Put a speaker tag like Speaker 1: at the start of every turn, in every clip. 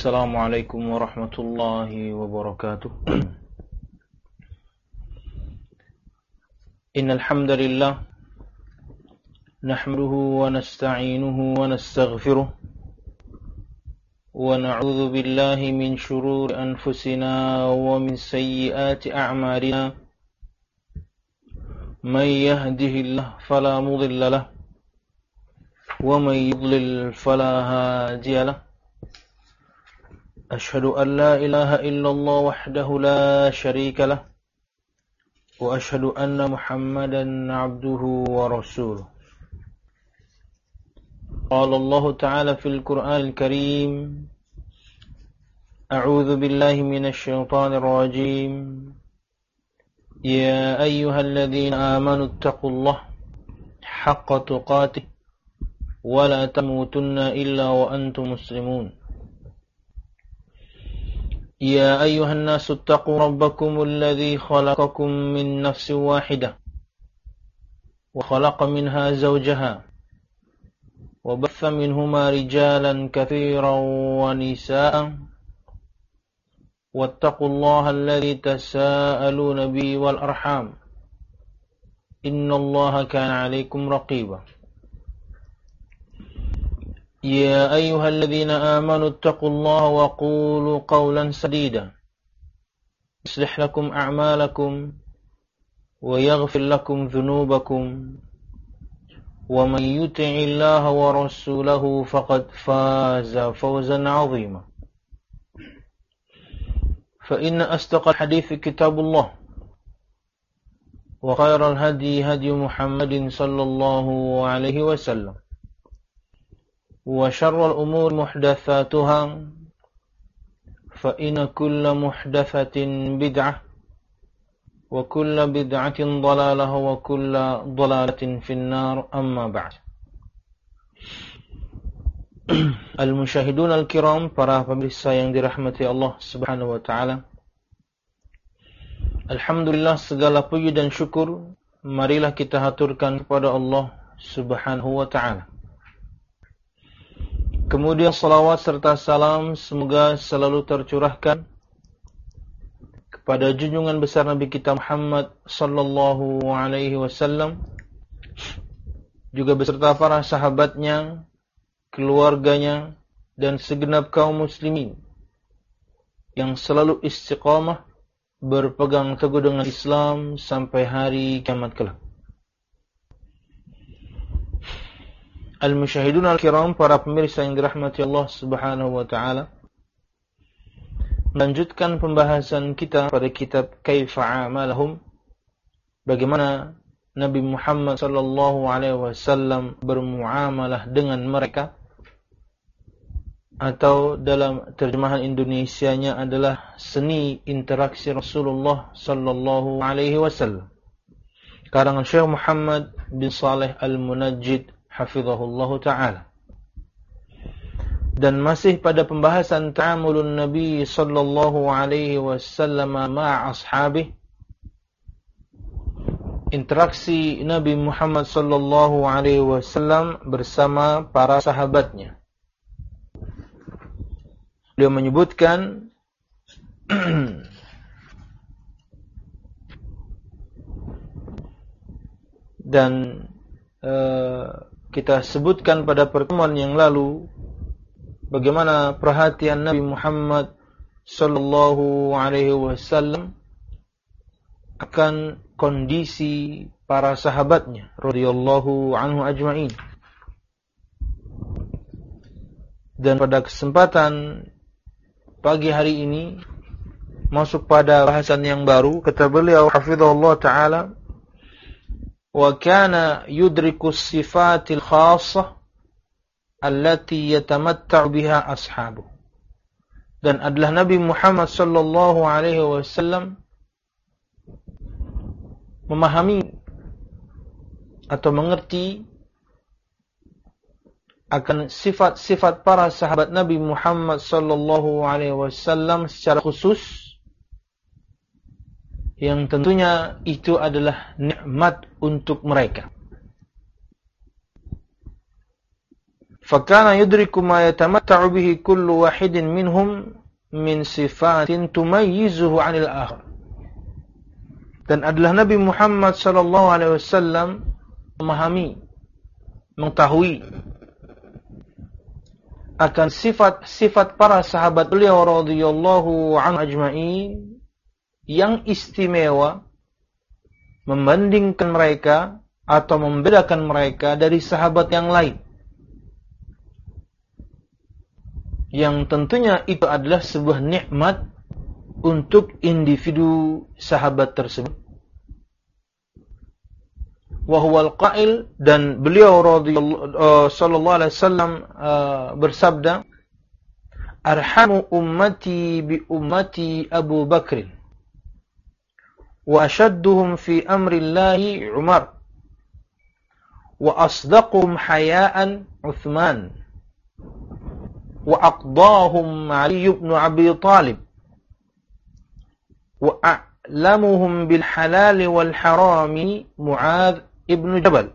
Speaker 1: Assalamualaikum warahmatullahi wabarakatuh. Innal hamdalillah nahmaduhu wa nasta'inuhu wa nastaghfiruh wa na'udzu billahi min shururi anfusina wa min sayyiati a'malina. May yahdihillahu fala mudilla lahu wa may yudlil fala hadiya lahu. أشهد أن لا إله إلا الله وحده لا شريك له وأشهد أن محمدا عبده ورسوله. قال الله تعالى في القرآن الكريم: أعوذ بالله من الشيطان الرجيم. يا أيها الذين آمنوا اتقوا الله حق تقاته ولا تموتن إلا وأنتم مسلمون. يا أيها الناس اتقوا ربكم الذي خلقكم من نفس واحدة وخلق منها زوجها وبث منهما رجالا كثيرا ونساء واتقوا الله الذي تساءلون به والأرحام إن الله كان عليكم رقيبا. يا أيها الذين آمنوا اتقوا الله وقولوا قولا سديدا يصلح لكم أعمالكم ويغفر لكم ذنوبكم ومن يطع الله ورسوله فقد فاز فوزا عظيما. فإن أصدق الحديث كتاب الله وخير الهدي هدي محمد صلى الله عليه وسلم وشر الأمور محدثاتها فإن كل محدثة بدعة وكل بدعة ضلالة وكل ضلالة في النار. أما بعد. Al-Musyahidun Al-Kiram, para pemirsa yang dirahmati Allah Subhanahu wa Ta'ala, alhamdulillah, segala puji dan syukur marilah kita haturkan kepada Allah Subhanahu wa Ta'ala. Kemudian salawat serta salam semoga selalu tercurahkan kepada junjungan besar Nabi kita Muhammad sallallahu alaihi wasallam, juga beserta para sahabatnya, keluarganya, dan segenap kaum muslimin yang selalu istiqamah berpegang teguh dengan Islam sampai hari kiamat kelak. Al-Musyahidun Al-Kiram, para pemirsa yang dirahmati Allah Subhanahu wa Ta'ala, melanjutkan pembahasan kita pada kitab Kaifa Amalahum, bagaimana Nabi Muhammad sallallahu alaihi wasallam bermuamalah dengan mereka, atau dalam terjemahan Indonesianya adalah seni interaksi Rasulullah sallallahu alaihi wasallam, karangan Syekh Muhammad bin Saleh Al-Munajjid hafizahullah ta'ala. Dan masih pada pembahasan ta'amulun Nabi sallallahu alaihi wasallam ma'a ashabih, interaksi Nabi Muhammad sallallahu alaihi wasallam bersama para sahabatnya. Beliau menyebutkan dan kita sebutkan pada pertemuan yang lalu bagaimana perhatian Nabi Muhammad sallallahu alaihi wasallam akan kondisi para sahabatnya radhiyallahu anhu ajma'in. Dan pada kesempatan pagi hari ini masuk pada bahasan yang baru. Kata beliau hafizahullah ta'ala, wa kana yudriku sifatil khassah allati yatamatta'u biha ashabuh. Dan adalah Nabi Muhammad sallallahu alaihi wasallam memahami atau mengerti akan sifat-sifat para sahabat Nabi Muhammad sallallahu alaihi wasallam secara khusus, yang tentunya itu adalah nikmat untuk mereka. fakana yudriku ma yatamatta'u bihi kullu wahidin minhum min sifatin tumayyizuhu 'anil akhar. Dan adalah Nabi Muhammad sallallahu alaihi wasallam memahami, mengetahui akan sifat-sifat para sahabat beliau radhiyallahu anhum ajma'in yang istimewa, membandingkan mereka atau membedakan mereka dari sahabat yang lain. Yang tentunya itu adalah sebuah nikmat untuk individu sahabat tersebut. Wa huwal qail, dan beliau sallallahu alaihi wasallam bersabda, arhamu ummati bi ummati Abu Bakr wa ashadduhum fi amri Allahi Umar wa asdaquhum hayaan Uthman wa aqdahum Ali ibn Abi Talib wa a'lamuhum bil halal wal harami Mu'adz ibn Jabal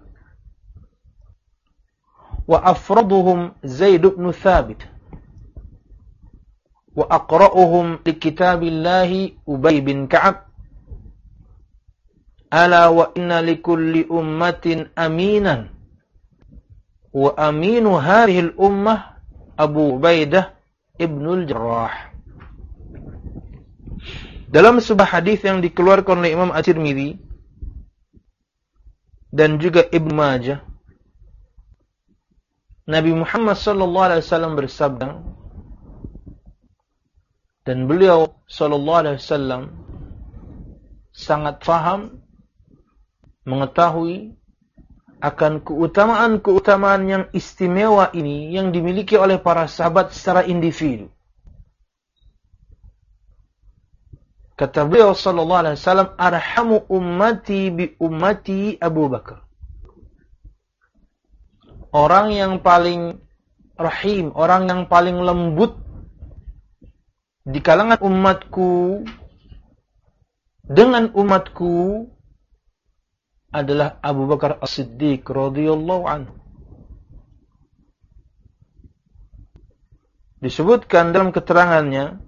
Speaker 1: wa afraduhum Zaid ibn Thabit wa aqra'uhum li kitabillahi Ubay bin Ka'ab ala wa inna likulli ummatin aminan wa aminu hadhihi al-ummah Abu Ubaidah ibn al-Jarrah. Dalam sebuah hadis yang dikeluarkan oleh Imam At-Tirmidzi dan juga Ibnu Majah, Nabi Muhammad sallallahu alaihi wasallam bersabda, dan beliau sallallahu alaihi wasallam sangat faham, mengetahui akan keutamaan-keutamaan yang istimewa ini yang dimiliki oleh para sahabat secara individu. Kata beliau sallallahu alaihi wasallam, arhamu ummati bi ummati Abu Bakar. Orang yang paling rahim, orang yang paling lembut di kalangan umatku dengan umatku adalah Abu Bakar As-Siddiq radhiyallahu anhu. Disebutkan dalam keterangannya,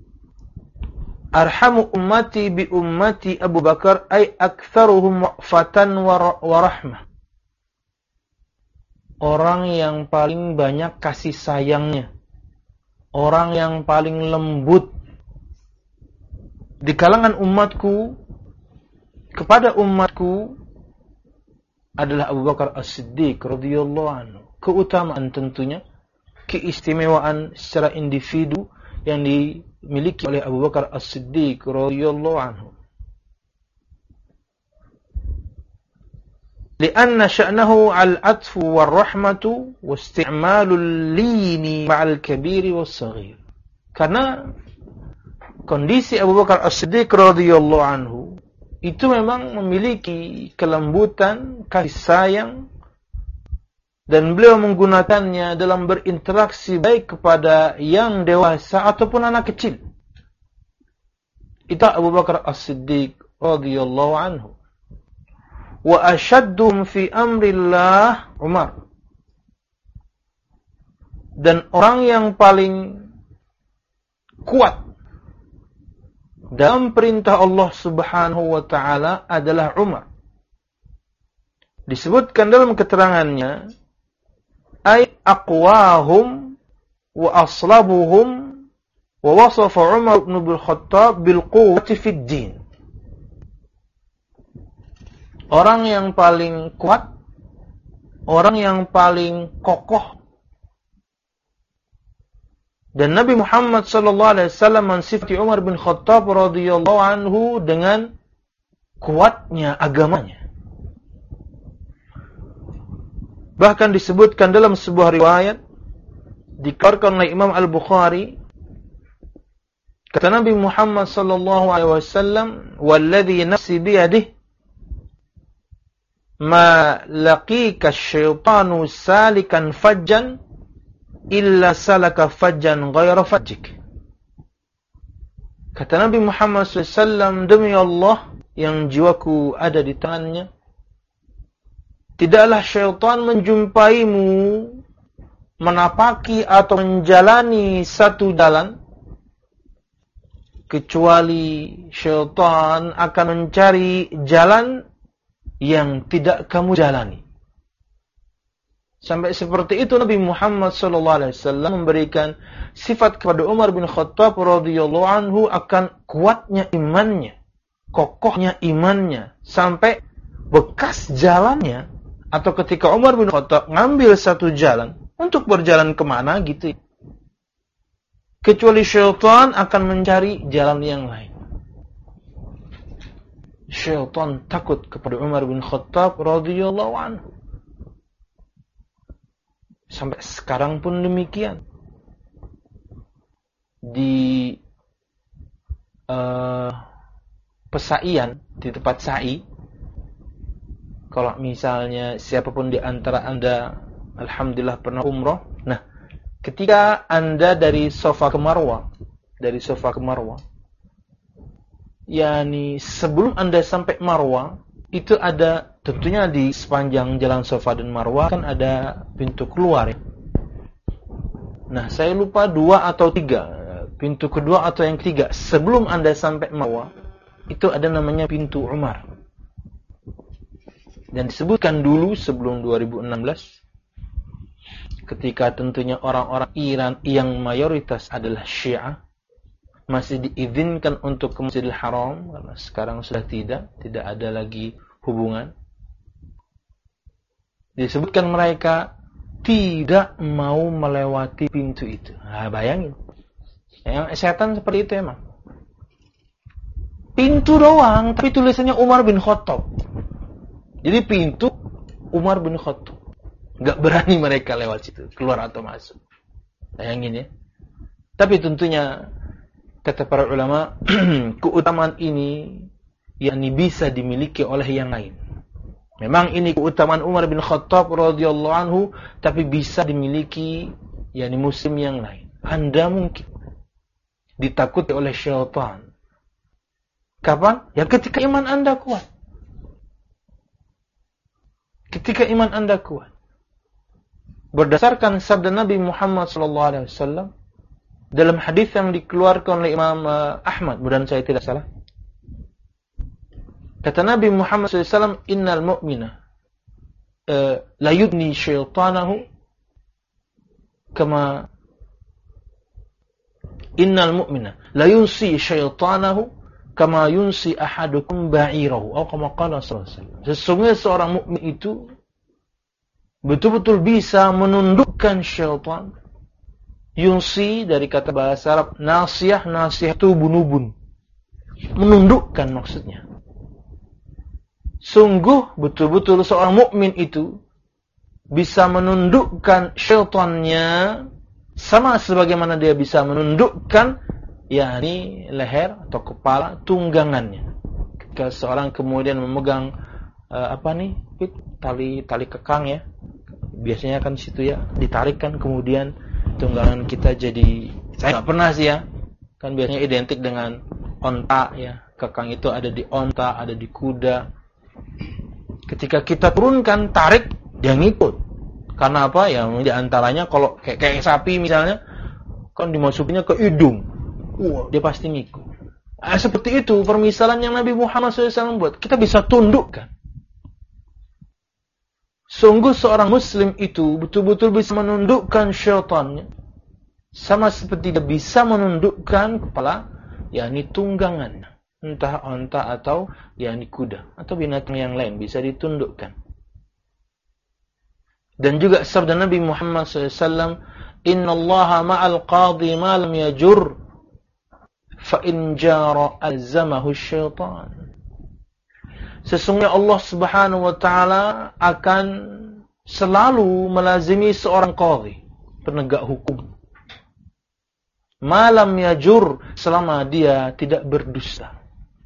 Speaker 1: arhamu ummati bi ummati Abu Bakar ay aktsaruhum waqfatan wa rahmah. Orang yang paling banyak kasih sayangnya, orang yang paling lembut di kalangan umatku kepada umatku adalah Abu Bakar As-Siddiq radhiyallahu anhu. Keutamaan tentunya, keistimewaan secara individu yang dimiliki oleh Abu Bakar As-Siddiq radhiyallahu anhu. Lianna sya'nahu al-'atfu war-rahmatu wasti'malul lini ma'al kabiri was-saghir. Karena kondisi Abu Bakar As-Siddiq radhiyallahu anhu itu memang memiliki kelembutan, kasih sayang, dan beliau menggunakannya dalam berinteraksi baik kepada yang dewasa ataupun anak kecil. Itu Abu Bakar As-Siddiq radhiyallahu anhu. Wa ashaddum fi amrillah Umar. Dan orang yang paling kuat dalam perintah Allah Subhanahu wa taala adalah Umar. Disebutkan dalam keterangannya, ay aqwahum wa aslabuhum, wa wasafa Umar bin Khattab bil quwwati fid din. Orang yang paling kuat, orang yang paling kokoh. Dan Nabi Muhammad sallallahu alaihi wasallam mensifati Umar bin Khattab radhiyallahu anhu dengan kuatnya agamanya. Bahkan disebutkan dalam sebuah riwayat dikeluarkan oleh Imam Al-Bukhari, kata Nabi Muhammad sallallahu alaihi wasallam, "Walladzi nafsi biyadihi ma laqika asy-syaitanu salikan fajjan illa salaka fajjan ghaira fajjik." Kata Nabi Muhammad SAW, demi Allah yang jiwaku ada di tangannya, tidaklah syaitan menjumpaimu menapaki atau menjalani satu jalan, kecuali syaitan akan mencari jalan yang tidak kamu jalani. Sampai seperti itu Nabi Muhammad SAW memberikan sifat kepada Umar bin Khattab radhiyallahu anhu akan kuatnya imannya, kokohnya imannya, sampai bekas jalannya, atau ketika Umar bin Khattab ngambil satu jalan untuk berjalan kemana gitu, kecuali syaitan akan mencari jalan yang lain. Syaitan takut kepada Umar bin Khattab radhiyallahu anhu. Sampai sekarang pun demikian. Di pesaian, di tempat sa'i, kalau misalnya siapapun di antara Anda alhamdulillah pernah umrah, nah, ketika Anda dari Safa ke Marwah, yakni sebelum Anda sampai Marwah, itu ada, tentunya di sepanjang jalan Safa dan Marwah kan ada pintu keluar ya. Nah, saya lupa 2 atau 3, pintu kedua atau yang ketiga sebelum Anda sampai Marwah, itu ada namanya pintu Umar. Dan disebutkan dulu sebelum 2016, ketika tentunya orang-orang Iran yang mayoritas adalah Syiah, masih diizinkan untuk ke Masjidil Haram, karena sekarang sudah tidak ada lagi hubungan. Disebutkan mereka tidak mau melewati pintu itu. Nah, bayangin. Yang setan seperti itu emang. Pintu doang, tapi tulisannya Umar bin Khattab. Jadi pintu Umar bin Khattab. Gak berani mereka lewat situ, keluar atau masuk. Bayangin ya. Tapi tentunya kata para ulama, keutamaan ini yakni bisa dimiliki oleh yang lain. Memang ini keutamaan Umar bin Khattab radhiyallahu anhu, tapi bisa dimiliki yakni muslim yang lain. Anda mungkin ditakuti oleh syaitan. Kapan? Ya ketika iman Anda kuat. Ketika iman Anda kuat. Berdasarkan sabda Nabi Muhammad SAW dalam hadis yang dikeluarkan oleh Imam Ahmad, mudah saya tidak salah. Kata Nabi Muhammad SAW, innal mu'mina la yudni syaitanahu kama innal mu'mina la yunsi syaitanahu kama yunsi ahadukum ba'irahu, atau kama qala sallallahu alaihi wasallam. Sesungguhnya seorang mukmin itu betul-betul bisa menundukkan syaitan. Yunsi dari kata bahasa Arab nasiyah, nasiyah itu bunubun, menundukkan maksudnya. Sungguh betul-betul seorang mukmin itu bisa menundukkan syaitannya sama sebagaimana dia bisa menundukkan yakni leher atau kepala tunggangannya. Ketika seorang kemudian memegang tali kekang ya, biasanya kan situ ya, ditarikkan kemudian tunggangan kita jadi, saya nggak pernah sih ya, kan biasanya identik dengan onta ya, kekang itu ada di onta, ada di kuda. Ketika kita turunkan, tarik, dia ngikut. Karena apa? Ya di antaranya kalau kayak sapi misalnya, kan dimasukinnya ke hidung, dia pasti ngikut. Seperti itu permisalan yang Nabi Muhammad SAW buat, kita bisa tundukkan. Sungguh seorang muslim itu betul-betul bisa menundukkan syaitannya, sama seperti dia bisa menundukkan kepala, yakni tunggangannya, entah onta atau yakni kuda atau binatang yang lain bisa ditundukkan. Dan juga sabda Nabi Muhammad SAW, Inna Allaha ma'al qadhi ma lam yajur, fa in jara alzamahu syaitan. Sesungguhnya Allah Subhanahu wa taala akan selalu melazimi seorang qadhi, penegak hukum. Malam yajur, selama dia tidak berdusta.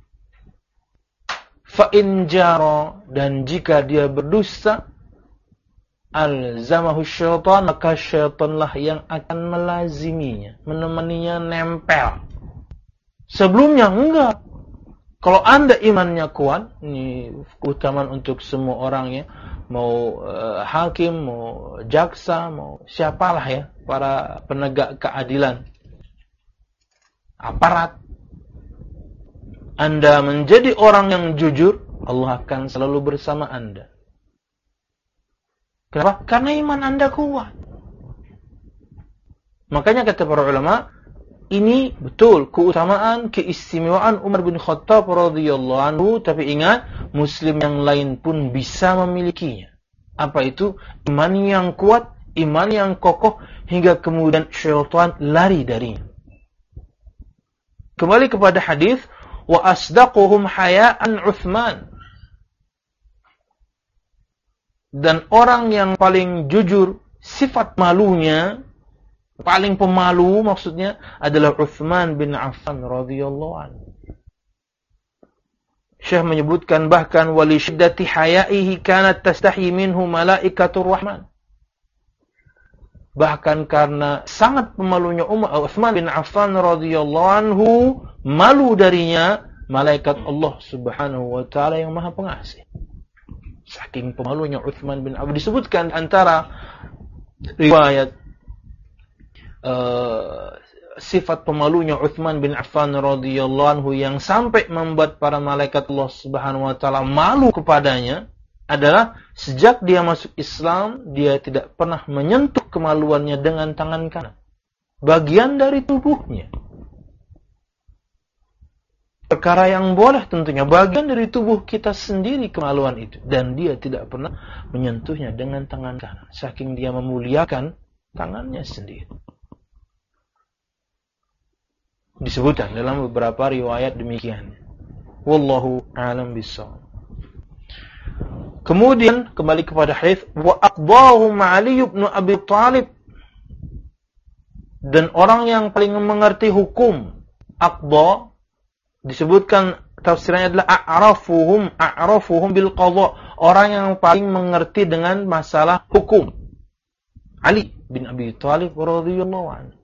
Speaker 1: Fa in jara, dan jika dia berdusta, alzamahu syaitan, maka syaitanlah yang akan melaziminya, menemaninya, nempel. Sebelumnya enggak. Kalau Anda imannya kuat, ini keutamaan untuk semua orang ya, mau hakim, mau jaksa, mau siapalah ya, para penegak keadilan, aparat, Anda menjadi orang yang jujur, Allah akan selalu bersama Anda. Kenapa? Karena iman Anda kuat. Makanya kata para ulama, ini betul keutamaan, keistimewaan Umar bin Khattab radhiyallahu anhu, tapi ingat, muslim yang lain pun bisa memilikinya. Apa itu? Iman yang kuat, iman yang kokoh, hingga kemudian syaitan lari darinya. Kembali kepada hadis, wa asdaquhum haya'an Utsman. Dan orang yang paling jujur, sifat malunya, paling pemalu maksudnya adalah Utsman bin Affan radhiyallahu anhu. Syekh menyebutkan bahkan wali syiddati haya'ihi kanat tastahi minhu malaikatur rahman. Bahkan karena sangat pemalunya Utsman bin Affan radhiyallahu anhu, malu darinya malaikat Allah Subhanahu wa taala yang Maha Pengasih. Saking pemalunya Utsman bin Affan, disebutkan antara riwayat sifat pemalunya Utsman bin Affan radhiyallahu anhu yang sampai membuat para malaikat Allah Subhanahu wa taala malu kepadanya adalah sejak dia masuk Islam, dia tidak pernah menyentuh kemaluannya dengan tangan kanan. Bagian dari tubuhnya. Perkara yang boleh tentunya, bagian dari tubuh kita sendiri kemaluan itu, dan dia tidak pernah menyentuhnya dengan tangan kanan. Saking dia memuliakan tangannya sendiri. Disebutkan dalam beberapa riwayat demikian. Wallahu a'lam bishawab. Kemudian kembali kepada hadis, wa aqdahum Ali bin Abi Thalib, dan orang yang paling mengerti hukum aqda disebutkan tafsirannya adalah a'rafuhum bil qadha, orang yang paling mengerti dengan masalah hukum. Ali bin Abi Thalib radhiyallahu anhu.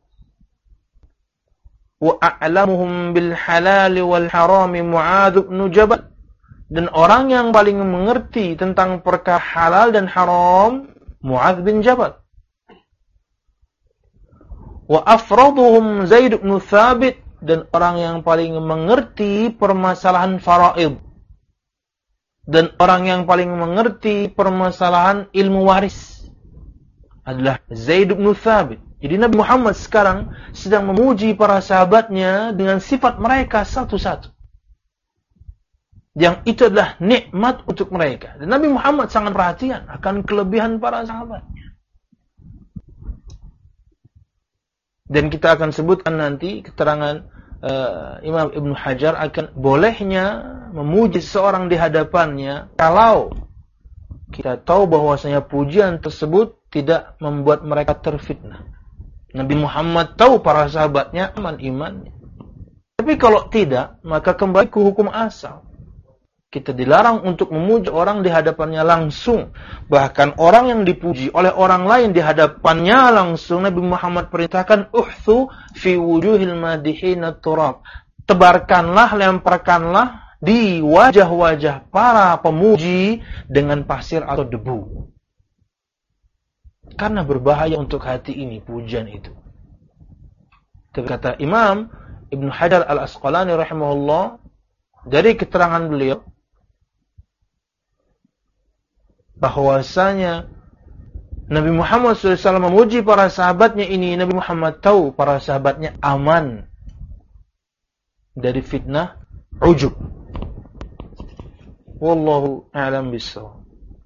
Speaker 1: Wa a'lamuhum bil halal wal haram Mu'adz bin Jabal, dan orang yang paling mengerti tentang perkara halal dan haram Mu'adz bin Jabal. Wa afraduhum Zaid bin Thabit, dan orang yang paling mengerti permasalahan faraid, dan orang yang paling mengerti permasalahan ilmu waris adalah Zaid bin Thabit. Jadi Nabi Muhammad sekarang sedang memuji para sahabatnya dengan sifat mereka satu-satu. Yang itu adalah nikmat untuk mereka. Dan Nabi Muhammad sangat perhatian akan kelebihan para sahabatnya. Dan kita akan sebutkan nanti keterangan Imam Ibn Hajar akan bolehnya memuji seseorang di hadapannya kalau kita tahu bahwasanya pujian tersebut tidak membuat mereka terfitnah. Nabi Muhammad tahu para sahabatnya aman imannya. Tapi kalau tidak, maka kembali ke hukum asal. Kita dilarang untuk memuji orang di hadapannya langsung. Bahkan orang yang dipuji oleh orang lain di hadapannya langsung, Nabi Muhammad perintahkan, uhthu fi wujuhil madihina turab. Tebarkanlah, lemparkanlah di wajah-wajah para pemuji dengan pasir atau debu. Karena berbahaya untuk hati ini, pujian itu. Kata Imam Ibn Hajar al-Asqalani rahimahullah, dari keterangan beliau, bahwasanya Nabi Muhammad SAW memuji para sahabatnya ini, Nabi Muhammad tahu para sahabatnya aman dari fitnah ujub. Wallahu a'lam bishawab.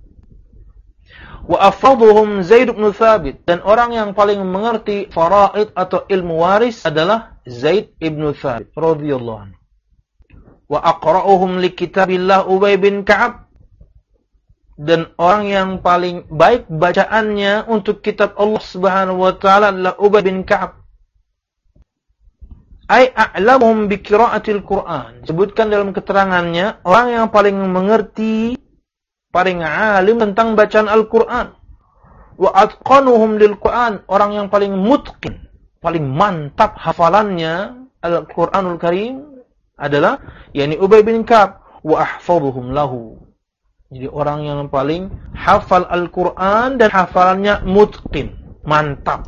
Speaker 1: Wa afraduhum Zaid bin Thabit, dan orang yang paling mengerti faraid atau ilmu waris adalah Zaid bin Thabit radhiyallahu anhu. Wa aqra'uhum li kitabillah Ubay bin Ka'ab, dan orang yang paling baik bacaannya untuk kitab Allah Subhanahu wa taala adalah Ubay bin Ka'ab. Ai a'lamuhum bi qira'atil Qur'an. Sebutkan dalam keterangannya, orang yang paling mengerti, paling alim tentang bacaan Al-Quran. Wa atqanuhum lil Quran, orang yang paling mutqin, paling mantap hafalannya Al-Quranul Karim adalah yakni Ubay bin Ka'ab. Wa ahfaduhum lahu, Jadi orang yang paling hafal Al-Quran dan hafalannya mutqin, mantap.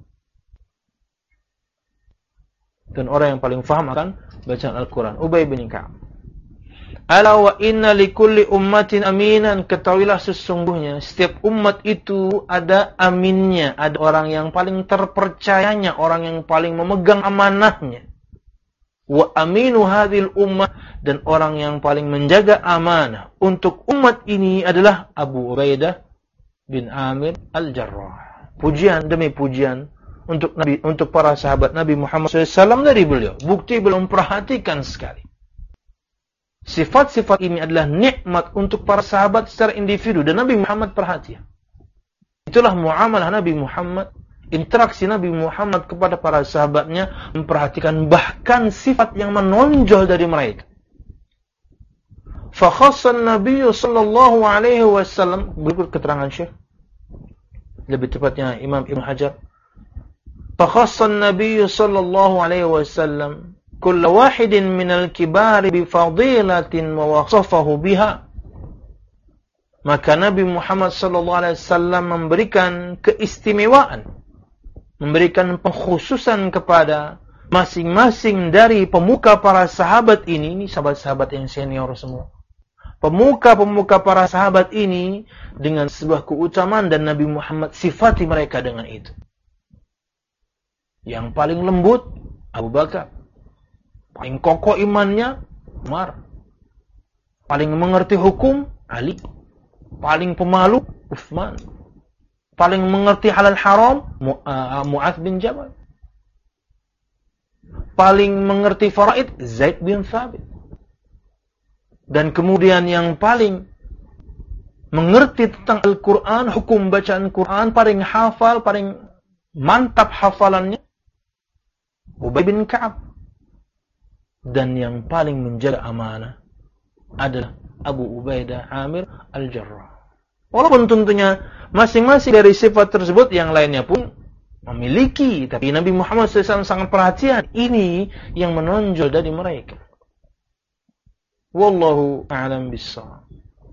Speaker 1: Dan orang yang paling faham akan bacaan Al-Quran. Ubay bin Ka'ab. Ala wa inna likulli ummatin aminan. Ketahuilah sesungguhnya setiap umat itu ada aminnya, ada orang yang paling terpercayanya, orang yang paling memegang amanahnya. Wa aminu hadhil ummah, dan orang yang paling menjaga amanah untuk umat ini adalah Abu Ubaidah bin Amir Al-Jarrah. Pujian demi pujian untuk Nabi, untuk para sahabat Nabi Muhammad SAW dari beliau. Bukti beliau memperhatikan sekali. Sifat-sifat ini adalah nikmat untuk para sahabat secara individu, dan Nabi Muhammad perhatian. Itulah muamalah Nabi Muhammad, interaksi Nabi Muhammad kepada para sahabatnya, memperhatikan bahkan sifat yang menonjol dari mereka. Fakhassan Nabi sallallahu alaihi wasallam, berikut keterangan Syekh, lebih tepatnya Imam Ibn Hajar. Fakhassan Nabi sallallahu alaihi wasallam kull wahidin minal kibari bifadilatin wa wasafahu biha. Maka Nabi Muhammad sallallahu alaihi wasallam memberikan keistimewaan, memberikan pengkhususan kepada masing-masing dari pemuka para sahabat ini sahabat-sahabat yang senior semua. Pemuka-pemuka para sahabat ini dengan sebuah keutamaan, dan Nabi Muhammad sifati mereka dengan itu. Yang paling lembut Abu Bakar, paling kokoh imannya Umar, paling mengerti hukum Ali, paling pemalu Utsman, paling mengerti halal haram Mu'adz bin Jabal, paling mengerti faraid Zaid bin Thabit, dan kemudian yang paling mengerti tentang Al-Quran, hukum bacaan Quran, paling hafal, paling mantap hafalannya Ubay bin Ka'ab. Dan yang paling menjaga amanah adalah Abu Ubaidah Amir Al-Jarrah. Walaupun tentunya masing-masing dari sifat tersebut yang lainnya pun memiliki, tapi Nabi Muhammad SAW sangat perhatian. Ini yang menonjol dari mereka. Wallahu a'lam bissawab.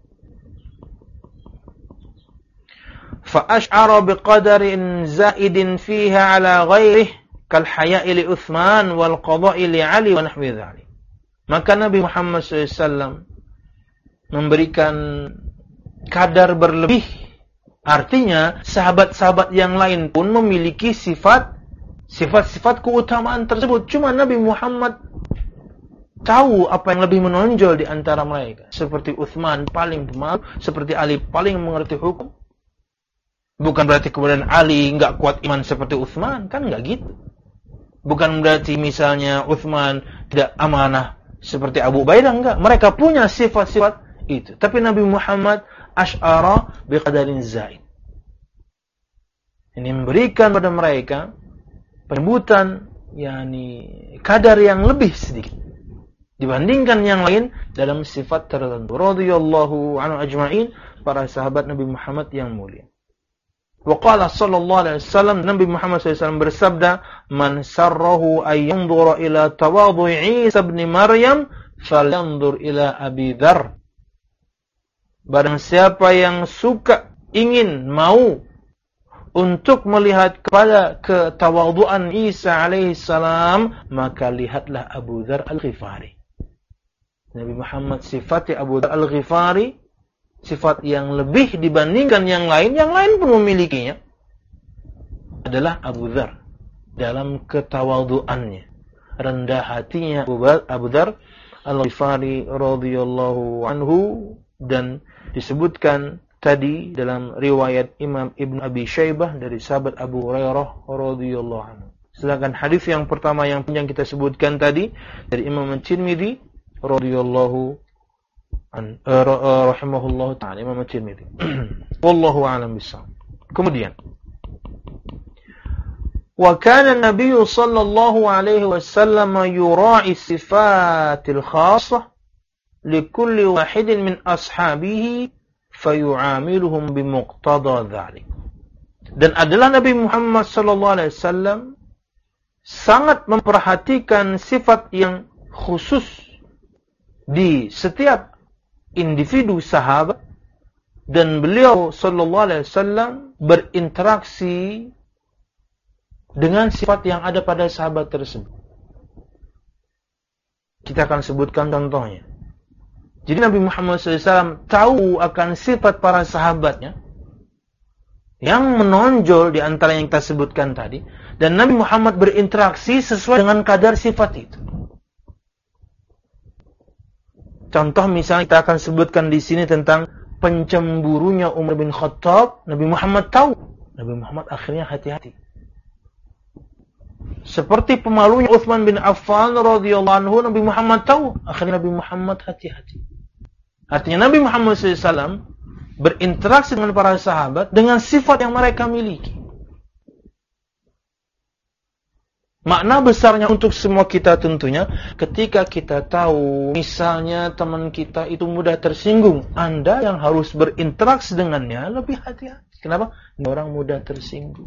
Speaker 1: Fa'ash'ara biqadarin zaidin fiha ala ghairih kal haya'i li Utsman wal qada'i li Ali wa nahwi dzalik. Maka Nabi Muhammad SAW memberikan kadar berlebih. Artinya sahabat-sahabat yang lain pun memiliki sifat-sifat keutamaan tersebut. Cuma Nabi Muhammad tahu apa yang lebih menonjol di antara mereka. Seperti Utsman paling pemalu, seperti Ali paling mengerti hukum. Bukan berarti kemudian Ali enggak kuat iman seperti Utsman, kan enggak gitu. Bukan berarti misalnya Utsman tidak amanah seperti Abu Ubaidah, enggak. Mereka punya sifat-sifat itu. Tapi Nabi Muhammad asy'ara biqadarin zaid. Ini memberikan pada mereka penyebutan kadar yang lebih sedikit dibandingkan yang lain dalam sifat tertentu. Radhiyallahu anhu ajma'in, para sahabat Nabi Muhammad yang mulia. Wa qala sallallahu alaihi wasallam, Nabi Muhammad SAW bersabda, "Man sarrahu ay yanzura ila tawadhu'i Isa ibn Maryam, falyanzur ila Abi Dzar." Barang siapa yang suka, ingin, mau untuk melihat kepada ketawadhuan Isa alaihi salam, maka lihatlah Abu Dzar Al-Ghifari. Nabi Muhammad sifati Abu Dzar Al-Ghifari sifat yang lebih dibandingkan yang lain pun memilikinya, adalah Abu Dzar dalam ketawadhuannya, rendah hatinya Abu Dzar Al-Ghifari radhiyallahu anhu. Dan disebutkan tadi dalam riwayat Imam Ibn Abi Syaibah dari sahabat Abu Hurairah radhiyallahu anhu. Sedangkan hadis yang pertama yang panjang kita sebutkan tadi dari Imam At-Tirmidzi radhiyallahu rahimahullah ta'ala, Imam At-Tirmidzi. Wallahu a'lam bissawab. Kemudian wa kana an-nabiy sallallahu alaihi wasallam yura'i sifatil khassah likulli wahidin min ashabihi fayu'amiluhum bimuqtada dzalik. Dan adalah Nabi Muhammad sallallahu alaihi wasallam sangat memperhatikan sifat yang khusus di setiap individu sahabat, dan beliau sallallahu alaihi wasallam berinteraksi dengan sifat yang ada pada sahabat tersebut. Kita akan sebutkan contohnya. Jadi Nabi Muhammad SAW tahu akan sifat para sahabatnya yang menonjol di antara yang kita sebutkan tadi, dan Nabi Muhammad berinteraksi sesuai dengan kadar sifat itu. Contoh misalnya kita akan sebutkan di sini tentang pencemburunya Umar bin Khattab. Nabi Muhammad tahu. Nabi Muhammad akhirnya hati-hati. Seperti pemalunya Utsman bin Affan radhiyallahu anhu, Nabi Muhammad tahu. Akhirnya Nabi Muhammad hati-hati. Artinya Nabi Muhammad SAW berinteraksi dengan para sahabat dengan sifat yang mereka miliki. Makna besarnya untuk semua kita tentunya, ketika kita tahu misalnya teman kita itu mudah tersinggung, Anda yang harus berinteraksi dengannya lebih hati-hati. Kenapa? Ini orang mudah tersinggung.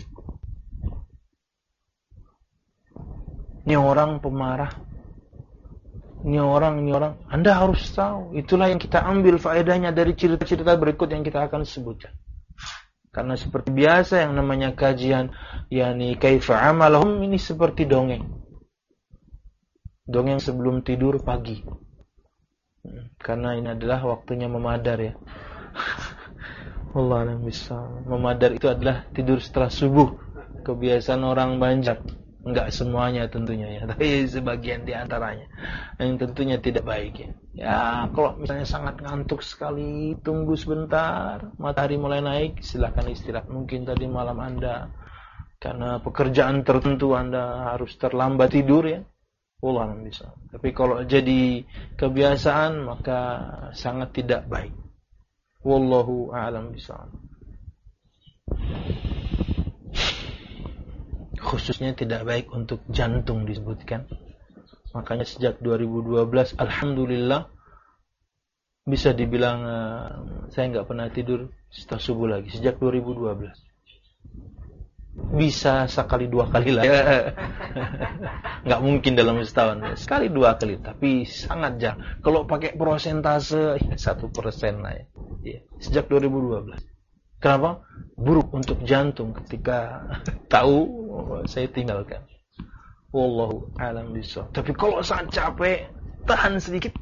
Speaker 1: Ini orang pemarah. Ini orang. Anda harus tahu. Itulah yang kita ambil faedahnya dari cerita-cerita berikut yang kita akan sebutkan. Karena seperti biasa yang namanya kajian yakni kaifa amalahum ini seperti dongeng. Dongeng sebelum tidur pagi. Karena ini adalah waktunya memadar ya. Wallahu a'lam bishawab. Memadar itu adalah tidur setelah subuh. Kebiasaan orang Banjar. Enggak semuanya tentunya ya, tapi sebagian di antaranya yang tentunya tidak baik ya. Ya, kalau misalnya sangat ngantuk sekali, tunggu sebentar, matahari mulai naik, silakan istirahat. Mungkin tadi malam Anda karena pekerjaan tertentu Anda harus terlambat tidur ya. Wallahu bisa. Tapi kalau jadi kebiasaan maka sangat tidak baik. Wallahu a'lam bishawab. Khususnya tidak baik untuk jantung disebutkan. Makanya sejak 2012 alhamdulillah bisa dibilang saya nggak pernah tidur setelah subuh lagi sejak 2012. Bisa sekali dua kali lah. Nggak mungkin dalam setahun. Sekali dua kali, tapi sangat jarang. Kalau pakai persentase 1% lah ya. Sejak 2012. Kenapa? Buruk untuk jantung ketika tahu saya tinggalkan. Wallahu a'lam bishawab. Tapi kalau sangat capek, tahan sedikit.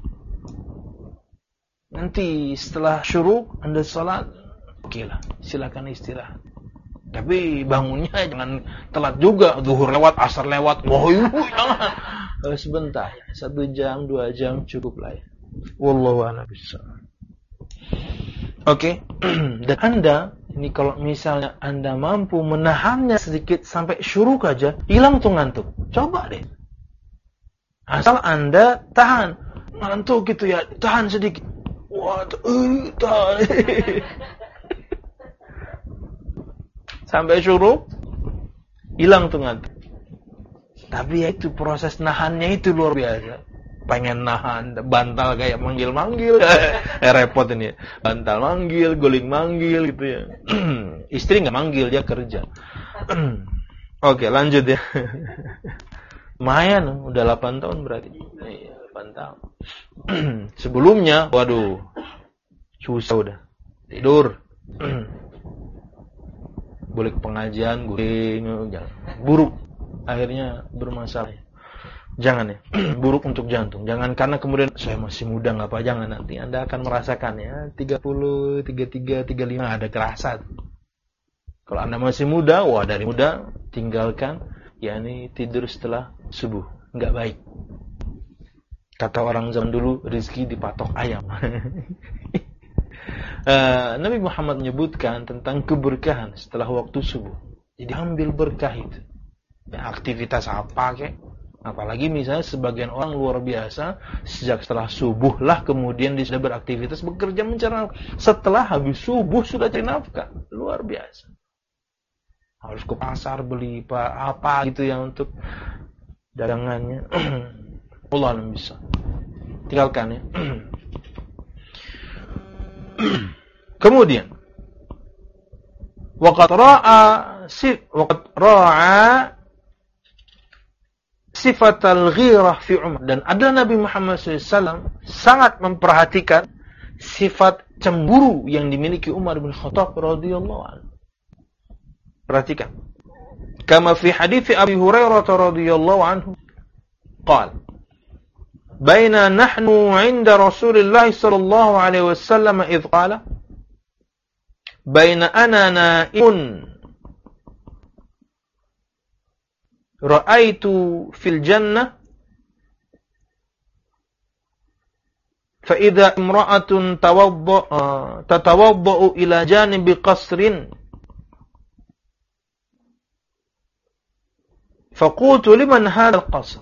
Speaker 1: Nanti setelah syuruk Anda salat, oke lah, silakan istirahat. Tapi bangunnya jangan telat juga. Zuhur lewat, asar lewat. Jangan. Sebentar, 1 jam, 2 jam cukup lah ya. Wallahu a'lam bishawab. Oke, dan Anda, ini kalau misalnya Anda mampu menahannya sedikit sampai syuruk aja, hilang tuh ngantuk. Coba deh. Asal Anda tahan. Ngantuk gitu ya, tahan sedikit. Waduh, tahan. Sampai syuruk, hilang tuh ngantuk. Tapi ya itu proses nahannya itu luar biasa. Pengen nahan, bantal kayak manggil-manggil. Repot ini ya. Bantal manggil, guling manggil gitu ya. Istri nggak manggil, dia kerja. Oke, lanjut ya. Lumayan, udah 8 tahun berarti. 8 tahun. Sebelumnya, waduh, susah udah. Tidur. Boleh pengajian, guling, buruk. Akhirnya bermasalah. Jangan ya, buruk untuk jantung. Jangan karena kemudian saya masih muda nggak apa, jangan, nanti Anda akan merasakan ya 30, 33, 35 ada kerasa. Kalau Anda masih muda, wah dari muda tinggalkan, yakni tidur setelah subuh, nggak baik. Kata orang zaman dulu, rezeki dipatok ayam. Nabi Muhammad menyebutkan tentang keberkahan setelah waktu subuh. Jadi ambil berkah itu. Ya, aktivitas apa kek? Apalagi misalnya sebagian orang luar biasa sejak setelah subuh lah kemudian dia sudah beraktivitas bekerja mencari nafkah. Setelah habis subuh sudah cari nafkah. Luar biasa. Harus ke pasar beli apa gitu ya untuk dagangannya. Allah alam bisa. Tinggalkan ya. Kemudian waqad ra'a sifat al-ghirah fi Umar, dan adalah Nabi Muhammad SAW sangat memperhatikan sifat cemburu yang dimiliki Umar bin Khattab radhiyallahu anhu. Perhatikan. Kama fi hadits Abi Hurairah radhiyallahu anhu qala baina nahnu 'inda Rasulillah sallallahu alaihi wasallam idh qala baina ana na'imun ra'aitu fil jannah fa idza imra'atun tatawadda'u ila janibi qasrin faqultu liman hadha al-qasr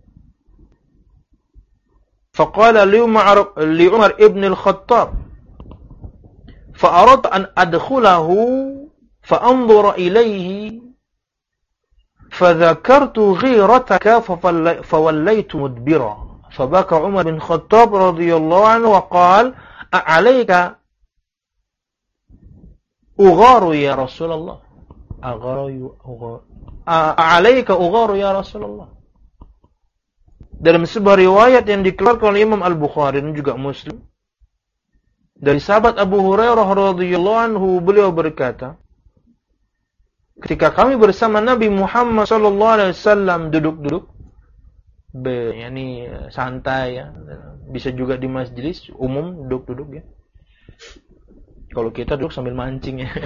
Speaker 1: faqala li Umar ibn al-Khattab fa'aradtu an adkhulahu fa'anzura ilayhi fadhakartu ghirataka fawallaytu mudbira فبكى عمر بن الخطاب رضي الله عنه وقال أعليك أغار يا رسول الله أعليك أغار يا رسول الله. Dalam sebuah riwayat yang dikeluarkan oleh Imam Al-Bukhari dan juga Muslim dari sahabat Abu Hurairah radhiyallahu anhu, beliau berkata, ketika kami bersama Nabi Muhammad sallallahu alaihi wasallam duduk-duduk yani santai ya, bisa juga di majelis umum duduk-duduk ya. Kalau kita duduk sambil mancing ya.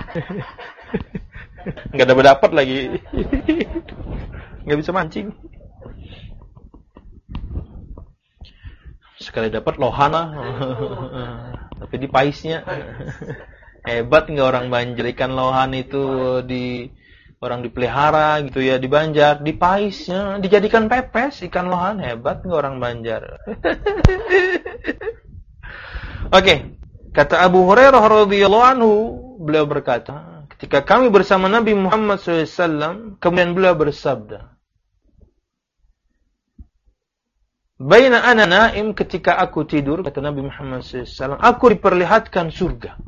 Speaker 1: Enggak dapat lagi. Enggak bisa mancing. Sekali dapat lohana. Tapi di paisnya. Hebat enggak orang Banjar, ikan lohan itu orang dipelihara gitu ya di Banjar, di paisnya dijadikan pepes ikan lohan. Hebat nggak orang Banjar. Oke, kata Abu Hurairah radhiyallahu anhu, beliau berkata, ketika kami bersama Nabi Muhammad SAW, kemudian beliau bersabda, baina ana naim, ketika aku tidur, kata Nabi Muhammad SAW, aku diperlihatkan surga.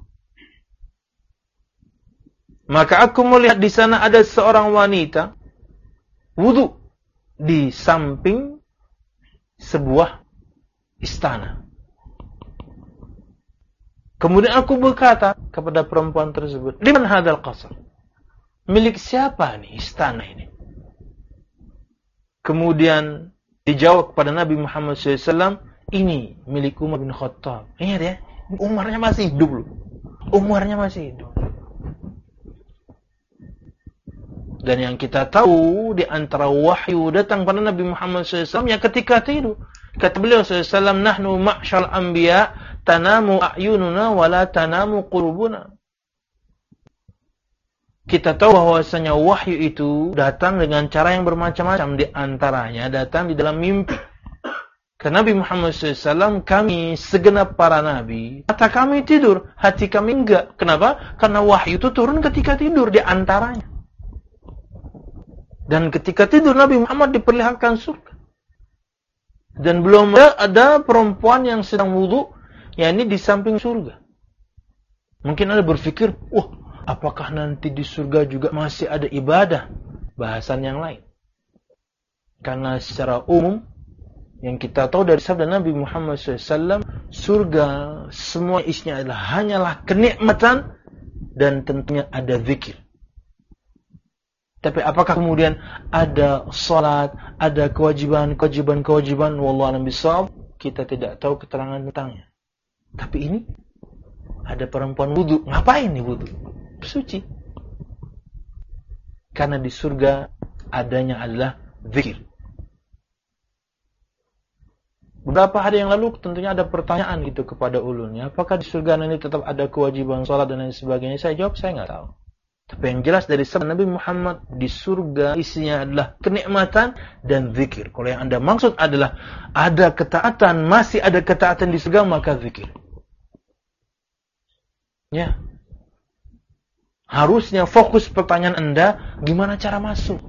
Speaker 1: Maka aku melihat di sana ada seorang wanita wudu di samping sebuah istana. Kemudian aku berkata kepada perempuan tersebut, "Liman hadzal qasr?" Milik siapa nih istana ini? Kemudian dijawab kepada Nabi Muhammad SAW, ini milik Umar bin Khattab. Ingat ya, Umarnya masih hidup loh. Umarnya masih hidup. Dan yang kita tahu di antara wahyu datang pada Nabi Muhammad SAW ya ketika tidur. Kata beliau SAW, nahnu ma'syal anbiya tanamu a'yununa wa la tanamu qulubuna. Kita tahu bahwasanya wahyu itu datang dengan cara yang bermacam-macam, di antaranya datang di dalam mimpi. Karena Nabi Muhammad SAW, kami segenap para nabi, mata kami tidur, hati kami enggak. Kenapa? Karena wahyu itu turun ketika tidur di antaranya. Dan ketika tidur Nabi Muhammad diperlihatkan surga. Dan belum ada perempuan yang sedang wudu, yakni di samping surga. Mungkin Anda berpikir, wah, apakah nanti di surga juga masih ada ibadah? Bahasan yang lain. Karena secara umum, yang kita tahu dari sabda Nabi Muhammad SAW, surga semua isinya adalah hanyalah kenikmatan dan tentunya ada zikir. Tapi apakah kemudian ada salat, ada kewajiban, wallahu a'lam bishawab, kita tidak tahu keterangan tentangnya. Tapi ini ada perempuan wudu. Ngapain nih wudu? Bersuci. Karena di surga adanya adalah zikir. Beberapa hari yang lalu tentunya ada pertanyaan gitu kepada ulunnya, apakah di surga nanti tetap ada kewajiban salat dan lain sebagainya? Saya jawab, saya nggak tahu. Tapi yang jelas dari sabda Nabi Muhammad, di surga isinya adalah kenikmatan dan zikir. Kalau yang Anda maksud adalah ada ketaatan, masih ada ketaatan di surga, maka zikir. Ya. Harusnya fokus pertanyaan Anda, gimana cara masuk?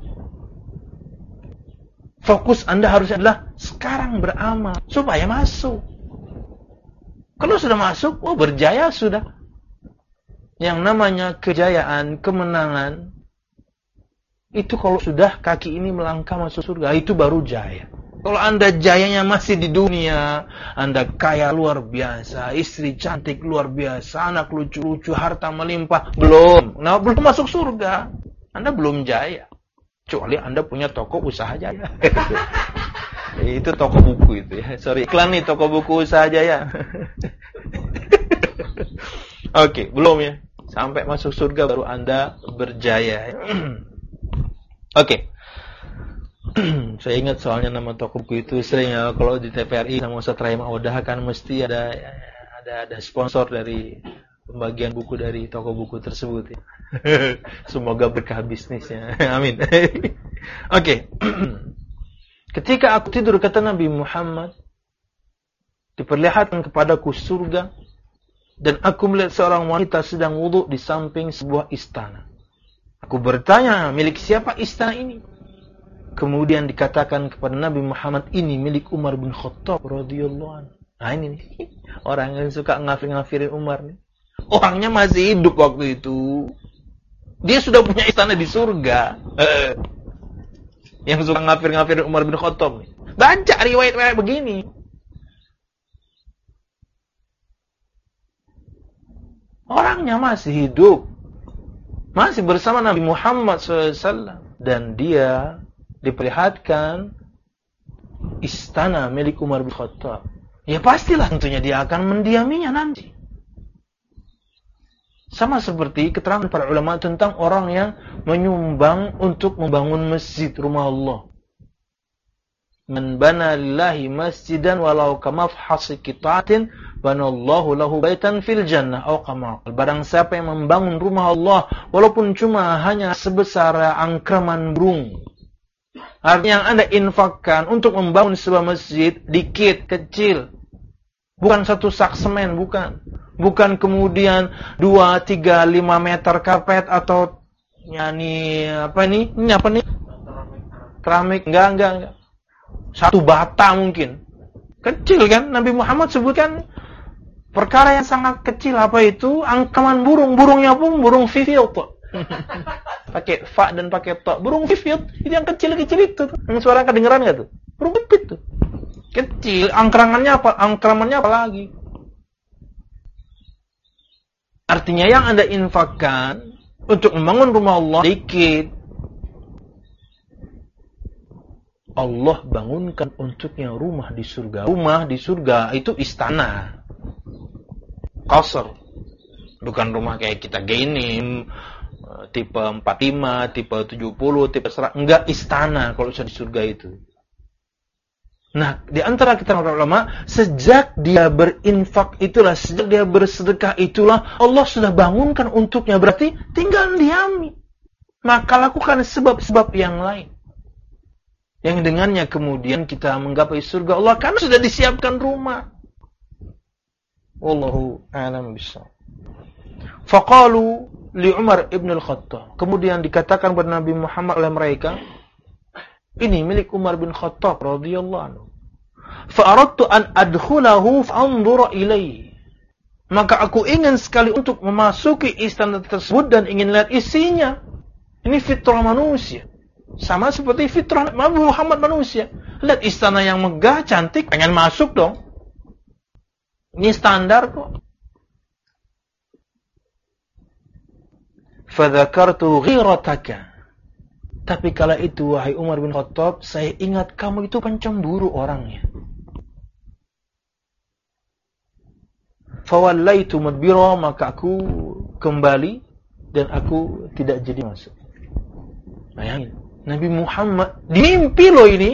Speaker 1: Fokus Anda harusnya adalah sekarang beramal supaya masuk. Kalau sudah masuk, oh berjaya sudah. Yang namanya kejayaan, kemenangan, itu kalau sudah kaki ini melangkah masuk surga, itu baru jaya. Kalau Anda jayanya masih di dunia, Anda kaya luar biasa, istri cantik luar biasa, anak lucu-lucu, harta melimpah, belum. Nah, belum masuk surga. Anda belum jaya. Kecuali Anda punya toko usaha jaya. Itu toko buku itu ya. Sorry, iklan nih toko buku usaha jaya. Oke, belum ya. Sampai masuk surga baru Anda berjaya. Oke. Saya ingat soalnya nama toko buku itu sering ya, kalau di TVRI sama Ustaz Rahim Audah kan mesti ada sponsor dari pembagian buku dari toko buku tersebut ya. Semoga berkah bisnisnya. Amin. Oke. Ketika aku tidur, kata Nabi Muhammad, diperlihatkan kepadaku surga dan aku melihat seorang wanita sedang wudhu di samping sebuah istana. Aku bertanya, milik siapa istana ini? Kemudian dikatakan kepada Nabi Muhammad, ini milik Umar bin Khattab radhiyallahu anhu. Nah ini nih, orang yang suka ngafir-ngafirin Umar nih. Orangnya masih hidup waktu itu. Dia sudah punya istana di surga. Yang suka ngafir-ngafirin Umar bin Khattab nih. Baca riwayat-riwayat begini. Orangnya masih hidup. Masih bersama Nabi Muhammad SAW. Dan dia diperlihatkan istana milik Umar bin Khattab. Ya pastilah tentunya dia akan mendiaminya nanti. Sama seperti keterangan para ulama tentang orang yang menyumbang untuk membangun masjid rumah Allah. Man bana lillahi masjidan walau kamafhasi qita'atin banallahu lahu baitan fil jannah aw kama. Barang siapa yang membangun rumah Allah walaupun cuma hanya sebesar angkraman burung. Artinya yang Anda infakkan untuk membangun sebuah masjid dikit, kecil. Bukan satu sak semen, bukan. Bukan kemudian 2, 3, 5 meter karpet atau apa nih? Ini apa nih? Keramik, enggak. Satu bata mungkin. Kecil kan? Nabi Muhammad sebutkan perkara yang sangat kecil, apa itu? Angkaman burung. Burungnya pun burung fifil tuh. Pakai fa dan pakai ta. Burung fifil itu yang kecil-kecil itu. Yang suara kedengeran enggak tuh? Burung pipit tuh. Kecil, angkramannya apa lagi? Artinya yang Anda infakkan untuk membangun rumah Allah dikit. Allah bangunkan untuknya rumah di surga. Rumah di surga itu istana. Qasr. Bukan rumah kayak kita gini, tipe 45, tipe 70, tipe 100. Enggak, istana kalau sudah di surga itu. Nah, di antara kita para ulama, sejak dia berinfak itulah, sejak dia bersedekah itulah, Allah sudah bangunkan untuknya. Berarti tinggal diami. Maka lakukan sebab-sebab yang lain. Yang dengannya kemudian kita menggapai surga Allah, karena sudah disiapkan rumah. Wallahu a'lam bishawab. Faqalu li Umar ibn al-Khattab. Kemudian dikatakan kepada Nabi Muhammad oleh mereka, ini milik Umar bin Khattab radhiyallahu anhu. Fa'aradtu an adkhulahu fa'anzura ilaihi. Maka aku ingin sekali untuk memasuki istana tersebut dan ingin lihat isinya. Ini fitrah manusia. Sama seperti fitrah Nabi Muhammad manusia. Lihat istana yang megah, cantik, pengen masuk dong. Ini standar kok. Fadzakartu ghirataka. Tapi kala itu, wahai Umar bin Khattab, saya ingat kamu itu pencemburu orangnya. Fawallaitu mudbira, maka aku kembali dan aku tidak jadi masuk. Bayangin, Nabi Muhammad di mimpi loh ini.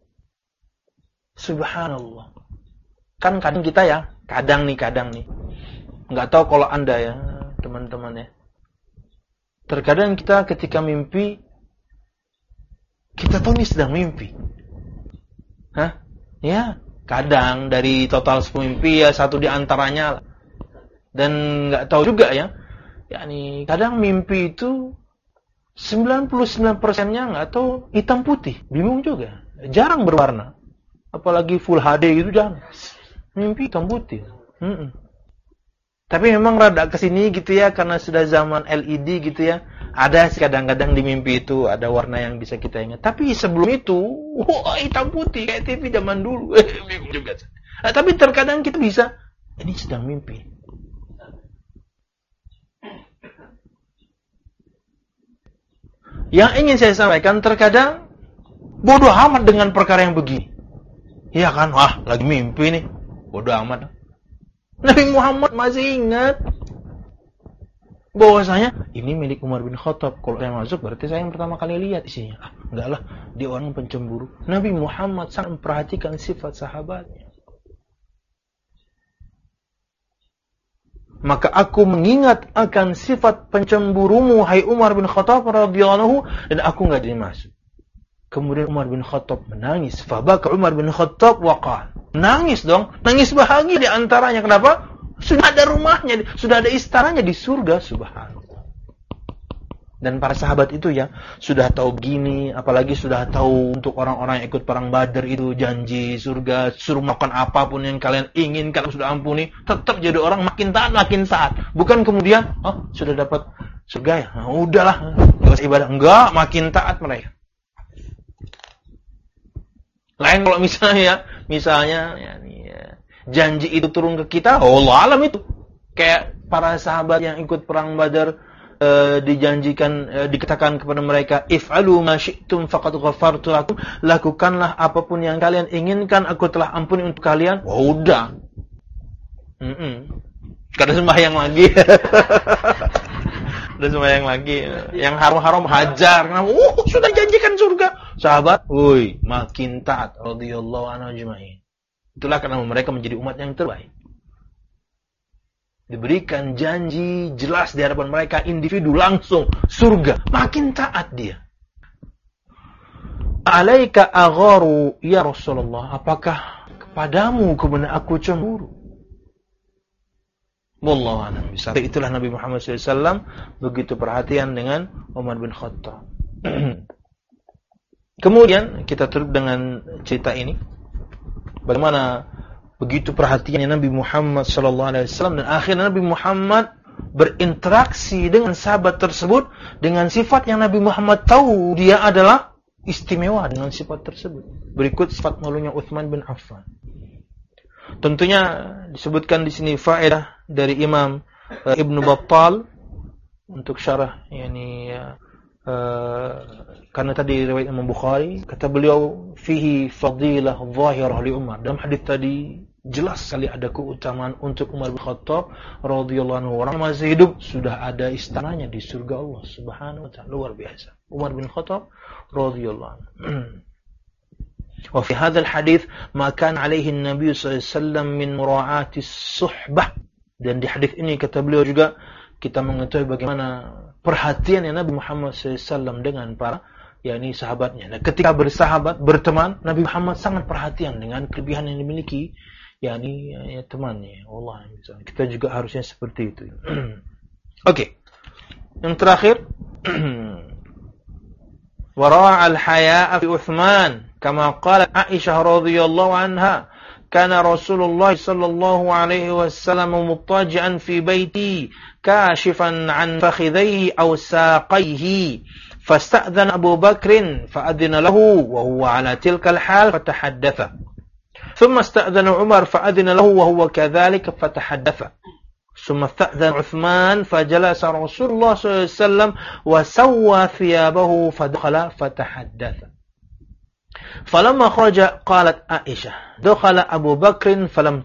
Speaker 1: Subhanallah. Kan kadang kita ya, kadang nih. Enggak tahu kalau Anda ya, teman-teman ya. Terkadang kita ketika mimpi, kita tahu ini sedang mimpi. Hah? Ya, kadang dari total 10 mimpi ya satu di antaranya lah. Dan enggak tahu juga ya. Yakni kadang mimpi itu 99%-nya enggak tahu hitam putih, bingung juga. Jarang berwarna. Apalagi full HD gitu jangan. Mimpi hitam putih. Tapi memang rada kesini gitu ya, karena sudah zaman LED gitu ya. Ada kadang-kadang di mimpi itu ada warna yang bisa kita ingat. Tapi sebelum itu, hitam putih kayak TV zaman dulu. Bingung juga. Tapi terkadang kita bisa, ini sedang mimpi. Yang ingin saya sampaikan, terkadang bodoh amat dengan perkara yang begini. Iya kan? Wah, lagi mimpi nih. Bodoh amat. Nabi Muhammad masih ingat bahwasanya ini milik Umar bin Khattab. Kalau saya masuk berarti saya yang pertama kali lihat isinya. Enggak lah, dia orang pencemburu. Nabi Muhammad sangat memperhatikan sifat sahabatnya. Maka aku mengingat akan sifat pencemburumu, hai Umar bin Khattab radhiyallahu, dan aku enggak jadi masuk. Kemudian Umar bin Khattab menangis. Fabaka Umar bin Khattab waqal. Nangis dong, nangis bahagia di antaranya. Kenapa? Sudah ada rumahnya, sudah ada istananya di surga, subhanallah. Dan para sahabat itu ya, sudah tahu begini, apalagi sudah tahu untuk orang-orang yang ikut perang Badar itu janji surga, suruh makan apapun yang kalian inginkan, sudah ampuni, tetap jadi orang makin taat. Bukan kemudian, sudah dapat surga ya, nah, udahlah, enggak usah ibadah. Enggak, makin taat mereka. Lain kalau misalnya janji itu turun ke kita, Allah alam itu. Kayak para sahabat yang ikut perang Badar, dijanjikan, dikatakan kepada mereka, if'alu ma syi'tum faqad ghafartu lakum, lakukanlah apapun yang kalian inginkan, aku telah ampuni untuk kalian. Wah, udah. Kada sembahyang lagi. Ada sembahyang lagi. Yang haram-haram hajar. Sudah janjikan surga. Sahabat, makin taat radhiyallahu anhu ajma'in. Itulah karena mereka menjadi umat yang terbaik. Diberikan janji jelas di hadapan mereka, individu langsung surga. Makin taat dia. Alaika agharu ya Rasulullah, apakah kepadamu kemudian aku cemburu? Wallahu a'lam bishawab. Itulah Nabi Muhammad SAW begitu perhatian dengan Umar bin Khattab. Kemudian kita tutup dengan cerita ini. Bagaimana begitu perhatiannya Nabi Muhammad SAW, dan akhirnya Nabi Muhammad berinteraksi dengan sahabat tersebut dengan sifat yang Nabi Muhammad tahu dia adalah istimewa dengan sifat tersebut. Berikut sifat malunya Utsman bin Affan. Tentunya disebutkan di sini faedah dari Imam Ibn Battal untuk syarah karena tadi riwayat Imam Bukhari, kata beliau fihi fadilah zahirah li Umar. Dalam hadis tadi jelas sekali ada keutamaan untuk Umar bin Khattab radhiyallahu anhu. Orang masih hidup sudah ada istananya di surga Allah Subhanahu wa taala. Luar biasa. Umar bin Khattab radhiyallahu anhu. Wa fi hadzal hadits ma kana alaihi an-nabiy sallallahu alaihi wasallam min mura'ati as-suhbah. Dan di hadis ini kata beliau juga kita mengetahui bagaimana perhatian yang Nabi Muhammad SAW dengan para sahabatnya. Nah, ketika bersahabat, berteman, Nabi Muhammad sangat perhatian dengan kelebihan yang dimiliki temannya. Allah, kita juga harusnya seperti itu. Oke. Yang terakhir, wara'a al-haya'a fi Uthman kama qalat Aisyah radhiyallahu anha. كان رسول الله صلى الله عليه وسلم مضطجعا في بيتي كاشفا عن فخذيه أو ساقيه فاستأذن أبو بكر فأذن له وهو على تلك الحال فتحدث ثم استأذن عمر فأذن له وهو كذلك فتحدث ثم استأذن عثمان فجلس رسول الله صلى الله عليه وسلم وسوى ثيابه فدخل فتحدث فلما خرج قالت عائشة دخل أبو بكر فلم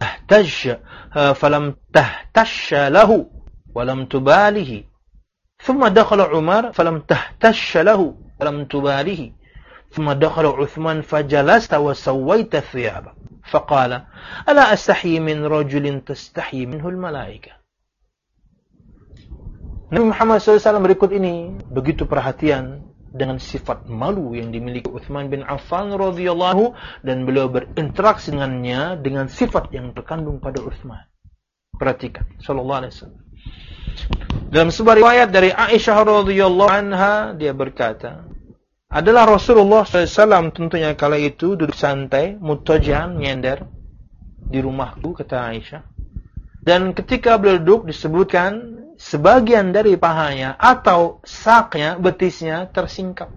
Speaker 1: تهتش له ولم تباله ثم دخل عمر فلم تهتش له ولم تباله ثم دخل عثمان فجلست وسويت الثياب فقال ألا أستحي من رجل تستحي منه الملائكة. Nabi Muhammad SAW berikut ini begitu perhatian dengan sifat malu yang dimiliki Utsman bin Affan radhiyallahu, dan beliau berinteraksi dengannya dengan sifat yang terkandung pada Utsman. Perhatikan, sallallahu alaihi wasallam. Dalam sebuah riwayat dari Aisyah radhiyallahu anha, dia berkata, adalah Rasulullah SAW tentunya kala itu duduk santai, muttaji'an, nyender di rumahku, kata Aisyah. Dan ketika beliau duduk disebutkan sebagian dari pahanya atau saknya, betisnya tersingkap.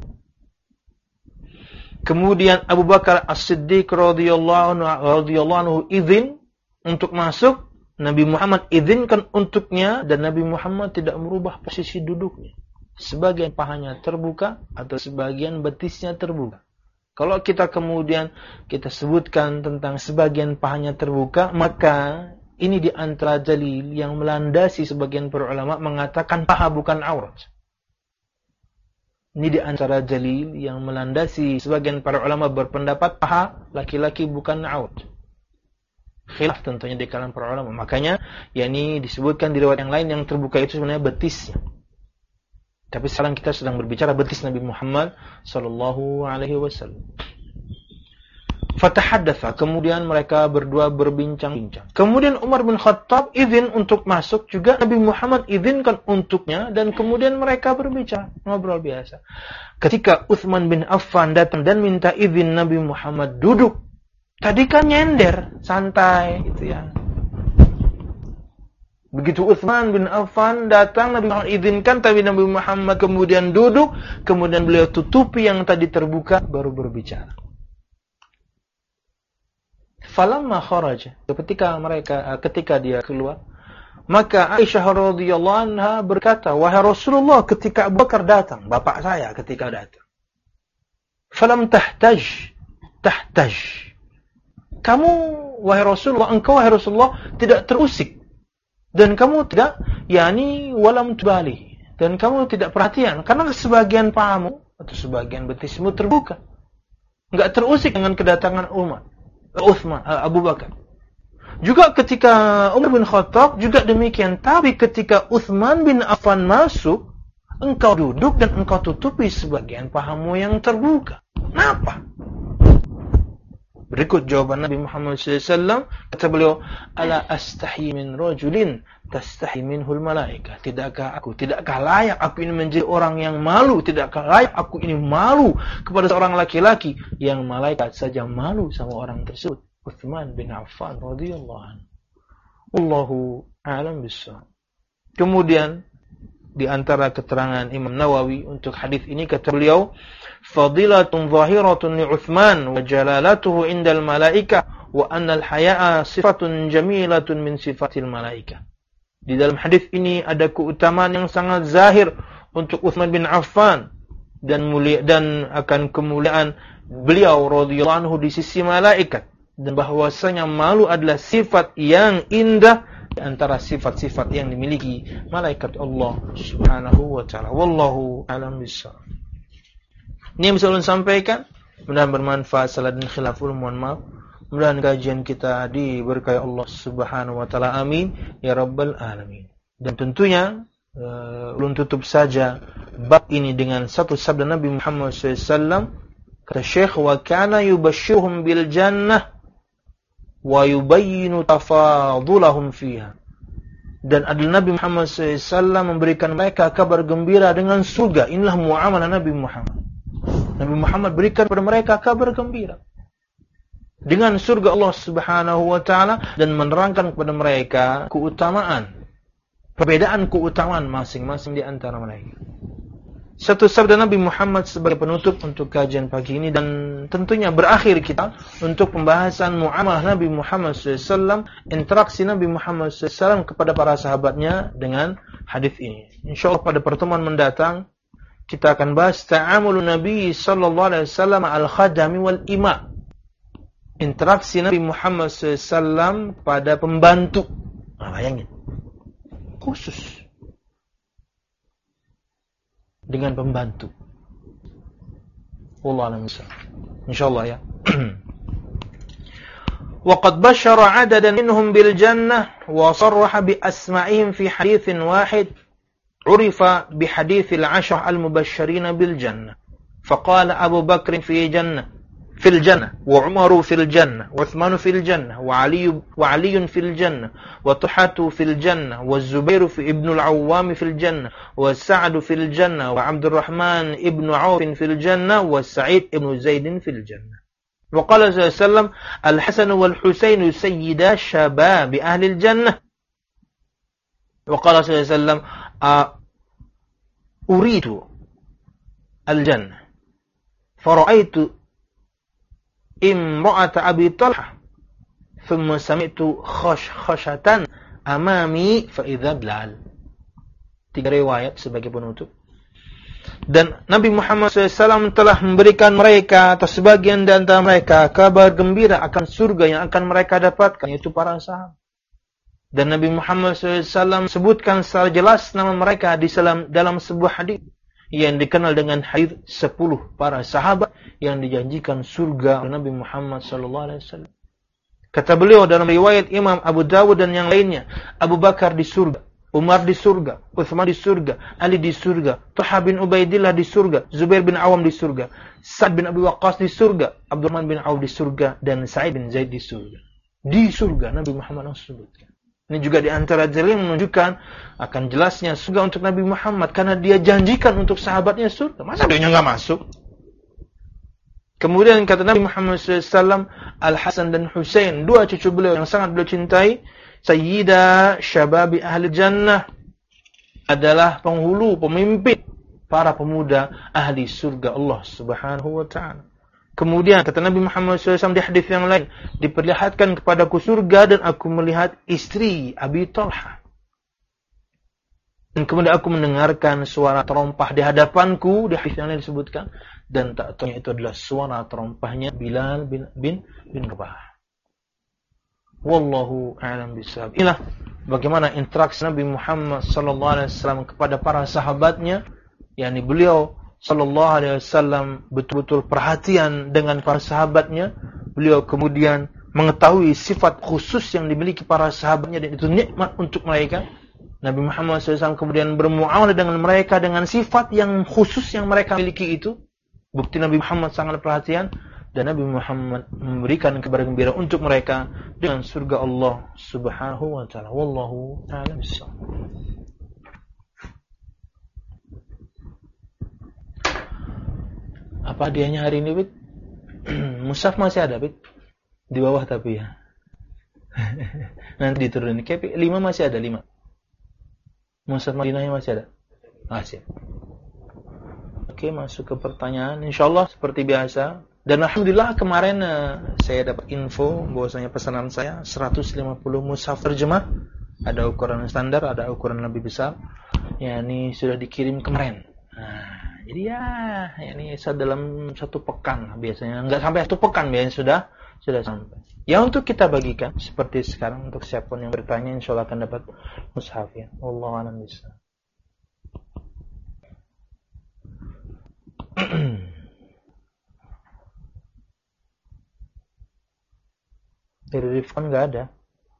Speaker 1: Kemudian Abu Bakar As-Siddiq radhiyallahu anhu izin untuk masuk. Nabi Muhammad izinkan untuknya dan Nabi Muhammad tidak merubah posisi duduknya. Sebagian pahanya terbuka atau sebagian betisnya terbuka. Kalau kita kemudian kita sebutkan tentang sebagian pahanya terbuka, maka ini di antara dalil yang melandasi sebagian para ulama mengatakan paha bukan aurat. Ini di antara dalil yang melandasi sebagian para ulama berpendapat paha laki-laki bukan aurat. Khilaf tentunya di kalangan para ulama. Makanya yakni disebutkan di riwayat yang lain yang terbuka itu sebenarnya betisnya. Tapi sekarang kita sedang berbicara betis Nabi Muhammad sallallahu alaihi wasallam. Fatahaddatsa, kemudian mereka berdua berbincang-bincang. Kemudian Umar bin Khattab izin untuk masuk, juga Nabi Muhammad izinkan untuknya, dan kemudian mereka berbicara, ngobrol biasa. Ketika Utsman bin Affan datang dan minta izin Nabi Muhammad duduk, tadi kan nyender, santai gitu ya. Begitu Utsman bin Affan datang, Nabi Muhammad izinkan, tapi Nabi Muhammad kemudian duduk, kemudian beliau tutupi yang tadi terbuka, baru berbicara. Falamma kharaja, ketika dia keluar, maka Aisyah radhiyallahu anha berkata, wahai Rasulullah, ketika Abu Bakar datang, bapak saya ketika datang, falam tahtaj. Kamu wahai Rasulullah, engkau wahai Rasulullah tidak terusik. Dan kamu tidak, yakni walam tubali, dan kamu tidak perhatian karena sebagian pahamu atau sebagian betismu terbuka, enggak terusik dengan kedatangan Utsman, Abu Bakar. Juga ketika Umar bin Khattab juga demikian, tapi ketika Utsman bin Affan masuk, engkau duduk dan engkau tutupi sebagian pahamu yang terbuka. Kenapa? Berikut jawaban Nabi Muhammad SAW. Kata beliau, ala astahi min rajulin tastahi minhul malaika. Tidakkah layak aku ini menjadi orang yang malu? Tidakkah layak aku ini malu kepada seorang laki-laki yang malaikat saja malu sama orang tersebut? Utsman bin Affan radhiyallahu anhu. Wallahu a'lam bissawab. Kemudian di antara keterangan Imam Nawawi untuk hadis ini, kata beliau, fadilatun zahiratun li Utsman wa jalalatuhu indal malaika wa anna al-haya'a sifatun jamilatun min sifatil malaika. Di dalam hadis ini ada keutamaan yang sangat zahir untuk Utsman bin Affan dan akan kemuliaan beliau radhiyallahu anhu di sisi malaikat, dan bahwasanya malu adalah sifat yang indah di antara sifat-sifat yang dimiliki malaikat Allah Subhanahu wa taala. Wallahu a'lam bishawab. Ini yang bisa ulun sampaikan, mudah-mudahan bermanfaat. Salah dan khilaful, mohon maaf. Mudah-mudahan kajian kita diberkahi Allah Subhanahu wa taala. Amin ya rabbal alamin. Dan tentunya ulun tutup saja bab ini dengan satu sabda Nabi Muhammad SAW. Kata Syekh, wa kana yubashshiruhum bil jannah wa yubayyinu tafadulahum fiha. Dan adalah Nabi Muhammad SAW memberikan mereka kabar gembira dengan surga. Inilah muamalah Nabi Muhammad. Nabi Muhammad berikan kepada mereka kabar gembira dengan surga Allah Subhanahu wa taala, dan menerangkan kepada mereka perbedaan keutamaan masing-masing di antara mereka. Satu sabda Nabi Muhammad sebagai penutup untuk kajian pagi ini, dan tentunya berakhir kita untuk pembahasan muamalah Nabi Muhammad SAW, interaksi Nabi Muhammad SAW kepada para sahabatnya dengan hadis ini. InsyaAllah pada pertemuan mendatang kita akan bahas ta'amulun Nabi sallallahu alaihi wasallam al-khadami wal ima. Interaksi Nabi Muhammad SAW pada pembantu. Bayangin. Khusus dengan pembantu. Wallahu a'lam bishawab. Insyaallah ya. وقد بشر عددا منهم بالجنة وصرح بأسمائهم في حديث واحد عرف بحديث العشر المبشرين بالجنة فقال أبو بكر في الجنة وعمر في الجنة وعثمان في الجنة وعلي في الجنة وطلحة في الجنة والزبير في ابن العوام في الجنة وسعد في الجنة وعبد الرحمن ابن عوف في الجنة وسعيد ابن زيد في الجنة. وقال صلى الله عليه وسلم الحسن والحسين سيدا شباب أهل الجنة. Wa qala sallallahu alaihi wasallam, uridu al-jannah fara'aitu imra'ata Abi Talha thumma sami'tu khashkhashatan amami fa idza Bilal. 3 riwayat sebagai penutup. Dan Nabi Muhammad SAW telah memberikan mereka atau sebagian di antara mereka kabar gembira akan surga yang akan mereka dapatkan, yaitu para sahabat. Dan Nabi Muhammad SAW sebutkan secara jelas nama mereka di dalam sebuah hadis yang dikenal dengan hadis 10 para sahabat yang dijanjikan surga oleh Nabi Muhammad SAW. Kata beliau dalam riwayat Imam Abu Dawud dan yang lainnya, Abu Bakar di surga, Umar di surga, Uthman di surga, Ali di surga, Talha bin Ubaidillah di surga, Zubair bin Awam di surga, Sa'ad bin Abi Waqqas di surga, Abdurrahman bin Auf di surga, dan Sa'id bin Zaid di surga. Di surga Nabi Muhammad sebutkan. Ini juga di antara dalil menunjukkan akan jelasnya surga untuk Nabi Muhammad karena dia janjikan untuk sahabatnya surga. Masa dia nggak masuk? Kemudian kata Nabi Muhammad SAW, Al-Hasan dan Husain, 2 cucu beliau yang sangat beliau cintai, Sayyida Syababi Ahli Jannah, adalah penghulu, pemimpin para pemuda ahli surga Allah Subhanahu wa ta'ala. Kemudian kata Nabi Muhammad SAW di hadis yang lain, diperlihatkan kepadaku surga dan aku melihat istri Abi Talha. Dan kemudian aku mendengarkan suara terompah di hadapanku, di hadis yang lain disebutkan, dan tak tahu itu adalah suara terompahnya Bilal bin Rabah. Wallahu a'lam bishawab. Inilah bagaimana interaksi Nabi Muhammad SAW kepada para sahabatnya, yakni beliau sallallahu alaihi wasallam betul-betul perhatian dengan para sahabatnya. Beliau kemudian mengetahui sifat khusus yang dimiliki para sahabatnya dan itu nikmat untuk mereka. Nabi Muhammad SAW kemudian bermuamalah dengan mereka dengan sifat yang khusus yang mereka miliki itu. Bukti Nabi Muhammad sangat perhatian dan Nabi Muhammad memberikan kabar gembira untuk mereka dengan surga Allah Subhanahu wa taala. Wallahu a'lam bishawab. Apa hadiahnya hari ini, Bik? Mushaf masih ada, Bik? Di bawah tapi ya. Nanti diturunin. Kayak 5 masih ada, 5. Mushaf Madinahnya masih ada? Masih. Oke, masuk ke pertanyaan. InsyaAllah seperti biasa. Dan Alhamdulillah kemarin saya dapat info bahwasanya pesanan saya 150 mushaf terjemah. Ada ukuran standar, ada ukuran lebih besar. Ya, ini sudah dikirim kemarin. Nah, jadi ya ini dalam 1 pekan biasanya, enggak sampai 1 pekan biasanya sudah sampai. Ya untuk kita bagikan seperti sekarang untuk siapapun yang bertanya insyaallah akan dapat mushaf ya. Wallahu a'lam bishawab. Dari Rifkan enggak ada.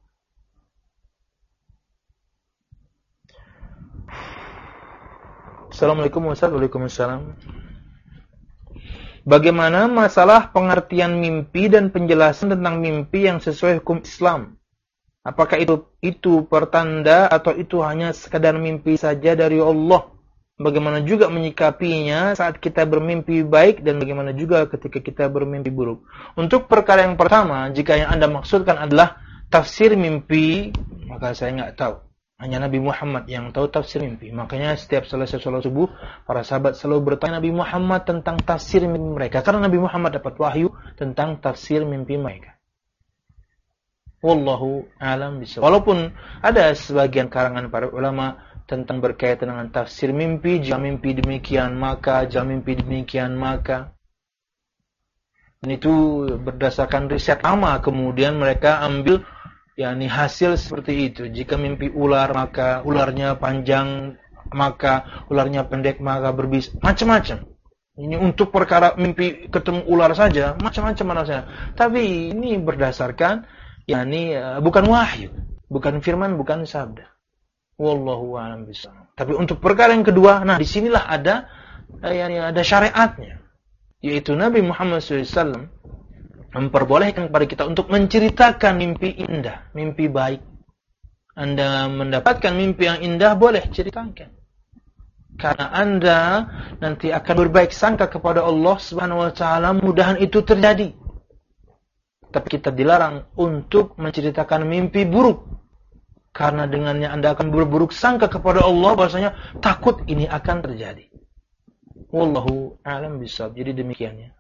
Speaker 1: Assalamualaikum warahmatullahi wabarakatuh. Bagaimana masalah pengertian mimpi dan penjelasan tentang mimpi yang sesuai hukum Islam? Apakah itu pertanda atau itu hanya sekadar mimpi saja dari Allah? Bagaimana juga menyikapinya saat kita bermimpi baik dan bagaimana juga ketika kita bermimpi buruk? Untuk perkara yang pertama, jika yang Anda maksudkan adalah tafsir mimpi, maka saya nggak tahu. Hanya Nabi Muhammad yang tahu tafsir mimpi. Makanya setiap selesai sholat subuh, para sahabat selalu bertanya Nabi Muhammad tentang tafsir mimpi mereka. Karena Nabi Muhammad dapat wahyu tentang tafsir mimpi mereka. Wallahu a'lam bishawab. Walaupun ada sebagian karangan para ulama tentang berkaitan dengan tafsir mimpi, jika mimpi demikian maka, jika mimpi demikian maka. Dan itu berdasarkan riset lama, kemudian mereka ambil yakni hasil seperti itu. Jika mimpi ular, maka ularnya panjang, maka ularnya pendek, maka berbisa. Macam-macam. Ini untuk perkara mimpi ketemu ular saja, macam-macam manusia. Tapi ini berdasarkan, yakni bukan wahyu, bukan firman, bukan sabda. Wallahu a'lam bishawab. Tapi untuk perkara yang kedua, nah disinilah ada syariatnya. Yaitu Nabi Muhammad SAW memperbolehkan kepada kita untuk menceritakan mimpi indah, mimpi baik. Anda mendapatkan mimpi yang indah, boleh ceritakan. Karena Anda nanti akan berbaik sangka kepada Allah Subhanahu wa taala, mudahan itu terjadi. Tapi kita dilarang untuk menceritakan mimpi buruk. Karena dengannya Anda akan berburuk sangka kepada Allah, bahwasanya takut ini akan terjadi. Wallahu a'lam bishawab. Jadi demikiannya.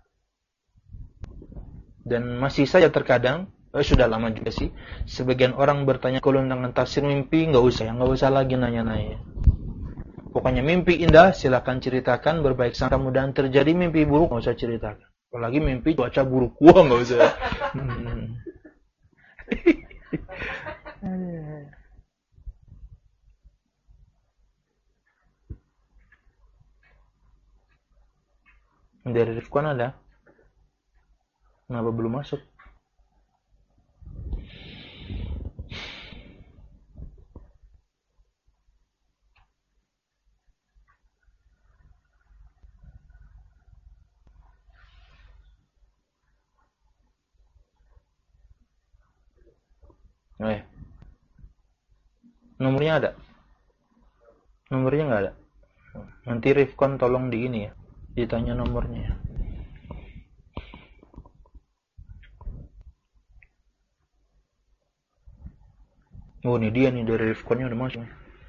Speaker 1: Dan masih saja terkadang, sudah lama juga sih, sebagian orang bertanya kalau tentang tafsir mimpi, nggak usah lagi nanya-nanya. Pokoknya mimpi indah, silakan ceritakan, berbaik sangka, mudahan terjadi. Mimpi buruk, nggak usah ceritakan. Apalagi mimpi cuaca buruk, wah nggak usah. Dari Rifkan ada? Kenapa belum masuk? Nomornya ada? Nomornya nggak ada? Nanti Rifkan tolong di ini ya, ditanya nomornya ya. Oh, ini dia nih, dari Rifkannya udah masuk.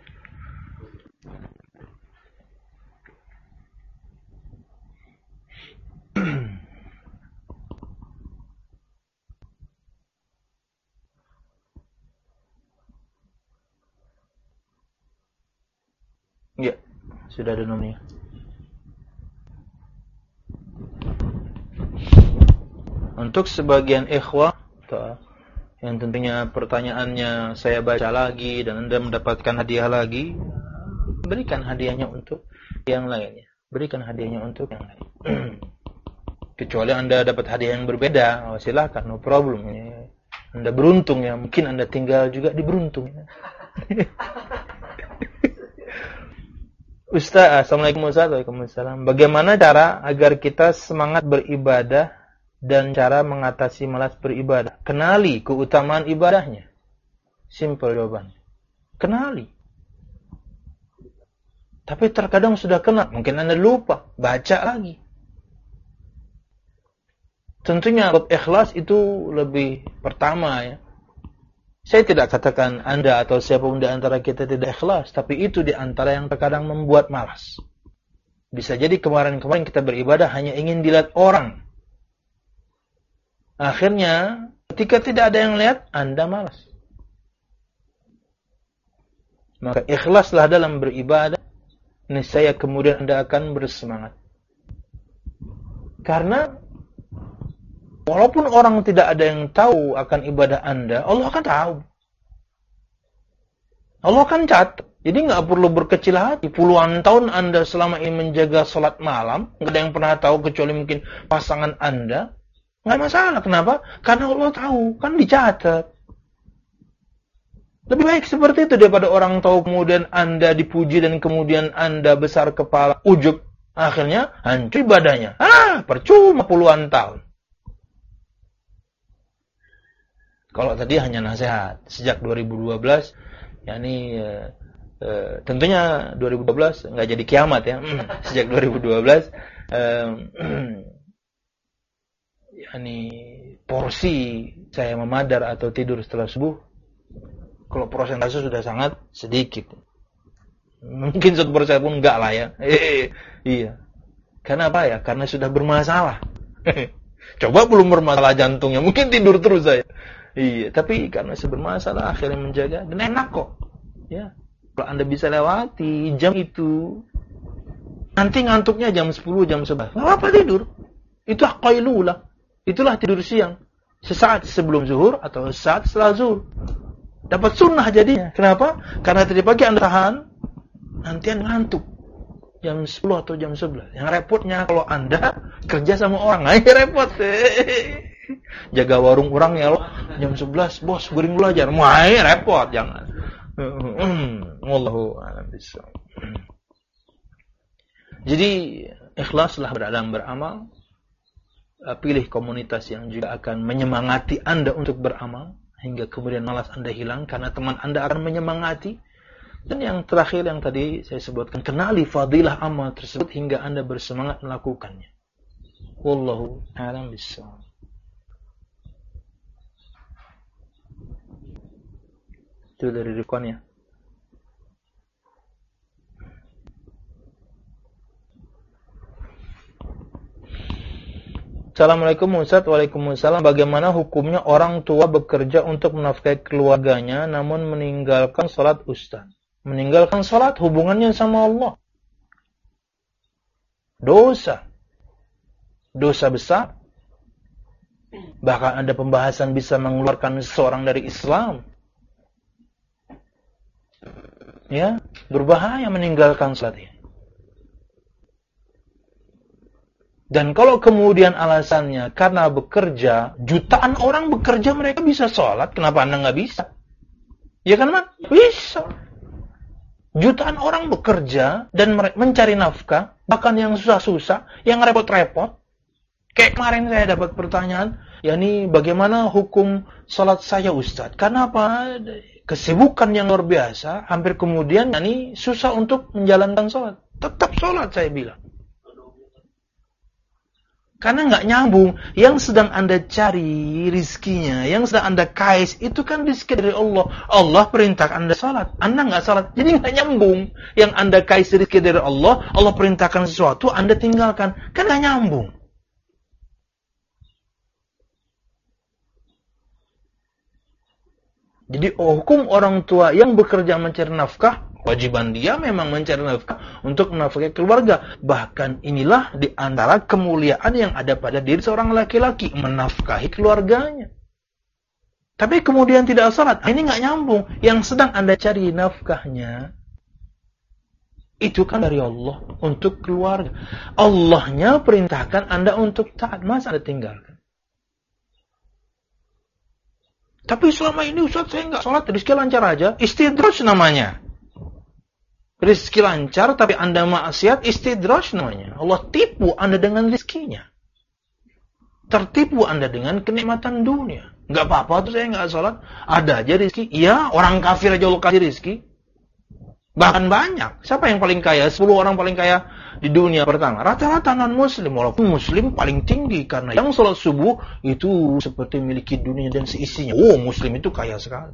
Speaker 1: Ya, sudah ada nomornya. Untuk sebagian ikhwah yang tentunya pertanyaannya saya baca lagi dan Anda mendapatkan hadiah lagi, berikan hadiahnya untuk yang lainnya. Berikan hadiahnya untuk yang lain. Kecuali Anda dapat hadiah yang berbeda, silakan, no problem. Anda beruntung ya, mungkin Anda tinggal juga di beruntung ya. Ustaz, Assalamualaikum Ustaz. Waalaikumsalam. Bagaimana cara agar kita semangat beribadah dan cara mengatasi malas beribadah? Kenali keutamaan ibadahnya. Simple jawaban. Kenali. Tapi terkadang sudah kenal, mungkin Anda lupa, baca lagi. Tentunya ikhlas itu lebih pertama ya. Saya tidak katakan Anda atau siapapun di antara kita tidak ikhlas, tapi itu di antara yang terkadang membuat malas. Bisa jadi kemarin-kemarin kita beribadah hanya ingin dilihat orang. Akhirnya, ketika tidak ada yang lihat, Anda malas. Maka ikhlaslah dalam beribadah, niscaya kemudian Anda akan bersemangat. Karena walaupun orang tidak ada yang tahu akan ibadah Anda, Allah kan tahu. Allah kan catat. Jadi nggak perlu berkecil hati. Puluhan tahun Anda selama ini menjaga salat malam, nggak ada yang pernah tahu kecuali mungkin pasangan Anda. Nggak masalah. Kenapa? Karena Allah tahu. Kan dicatat. Lebih baik seperti itu daripada orang tahu kemudian Anda dipuji dan kemudian Anda besar kepala, ujub. Akhirnya hancur ibadahnya. Percuma puluhan tahun. Kalau tadi hanya nasihat sejak 2012, yakni tentunya 2012 nggak jadi kiamat ya. Sejak 2012, yakni porsi saya memadar atau tidur setelah subuh, kalau persentase sudah sangat sedikit. Mungkin 1% pun enggak lah ya. Iya. Karena apa ya? Karena sudah bermasalah. Coba belum bermasalah jantungnya, mungkin tidur terus saya. Iya, tapi karena bermasalah akhirnya menjaga dan enak kok. Ya. Kalau Anda bisa lewati jam itu, nanti ngantuknya jam 10, jam 11. Enggak apa tidur. Itu qailulah. Itulah tidur siang. Sesaat sebelum zuhur atau sesaat setelah zuhur. Dapat sunnah jadinya. Kenapa? Karena tadi pagi Anda tahan, nanti Anda ngantuk. Jam 10 atau jam 11. Yang repotnya kalau Anda kerja sama orang, repot. Jaga warung orang ya Allah, jam 11, bos goreng dulu aja. Repot, jangan. Wallahu a'lam bishawab. Jadi ikhlaslah dalam beramal. Pilih komunitas yang juga akan menyemangati Anda untuk beramal hingga kemudian malas Anda hilang karena teman Anda akan menyemangati. Dan yang terakhir yang tadi saya sebutkan, kenali fadilah amal tersebut hingga Anda bersemangat melakukannya. Wallahu a'lam bishawab. Itu dari Rifkan ya. Assalamualaikum Ustaz. Waalaikumsalam. Bagaimana hukumnya orang tua bekerja untuk menafkahi keluarganya namun meninggalkan sholat Ustaz? Meninggalkan sholat hubungannya sama Allah. Dosa. Dosa besar. Bahkan ada pembahasan bisa mengeluarkan seseorang dari Islam. Ya, berbahaya meninggalkan sholat ini. Dan kalau kemudian alasannya karena bekerja, jutaan orang bekerja mereka bisa sholat, kenapa Anda nggak bisa? Ya kan, Man? Bisa. Jutaan orang bekerja dan mencari nafkah, bahkan yang susah-susah, yang repot-repot. Kayak kemarin saya dapat pertanyaan, yakni bagaimana hukum sholat saya Ustadz? Karena apa? Kesibukan yang luar biasa, hampir kemudian yakni susah untuk menjalankan sholat. Tetap sholat saya bilang. Karena nggak nyambung. Yang sedang Anda cari rizkinya, yang sedang Anda kais, itu kan rizki dari Allah. Allah perintahkan Anda salat, Anda nggak salat, jadi nggak nyambung. Yang Anda kais rizki dari Allah, Allah perintahkan sesuatu, Anda tinggalkan, kan nggak nyambung. Jadi hukum orang tua yang bekerja mencari nafkah, kewajiban dia memang mencari nafkah untuk menafkahi keluarga. Bahkan inilah di antara kemuliaan yang ada pada diri seorang laki-laki, menafkahi keluarganya. Tapi kemudian tidak salat, ini nggak nyambung. Yang sedang Anda cari nafkahnya, itu kan dari Allah untuk keluarga. Allahnya perintahkan Anda untuk taat, masa Anda tinggalkan? Tapi selama ini Ustaz saya nggak sholat, rizki lancar aja, istidraj namanya. Rizki lancar tapi Anda maksiat, istidraj namanya. Allah tipu Anda dengan rizkinya. Tertipu Anda dengan kenikmatan dunia. Nggak apa-apa tuh saya nggak sholat, ada aja rizki. Iya, orang kafir aja Allah kasih rizki. Bahkan banyak. Siapa yang paling kaya? 10 orang paling kaya di dunia pertama. Rata-rata non-muslim. Walaupun muslim paling tinggi. Karena yang sholat subuh itu seperti memiliki dunia dan seisinya. Oh, muslim itu kaya sekali.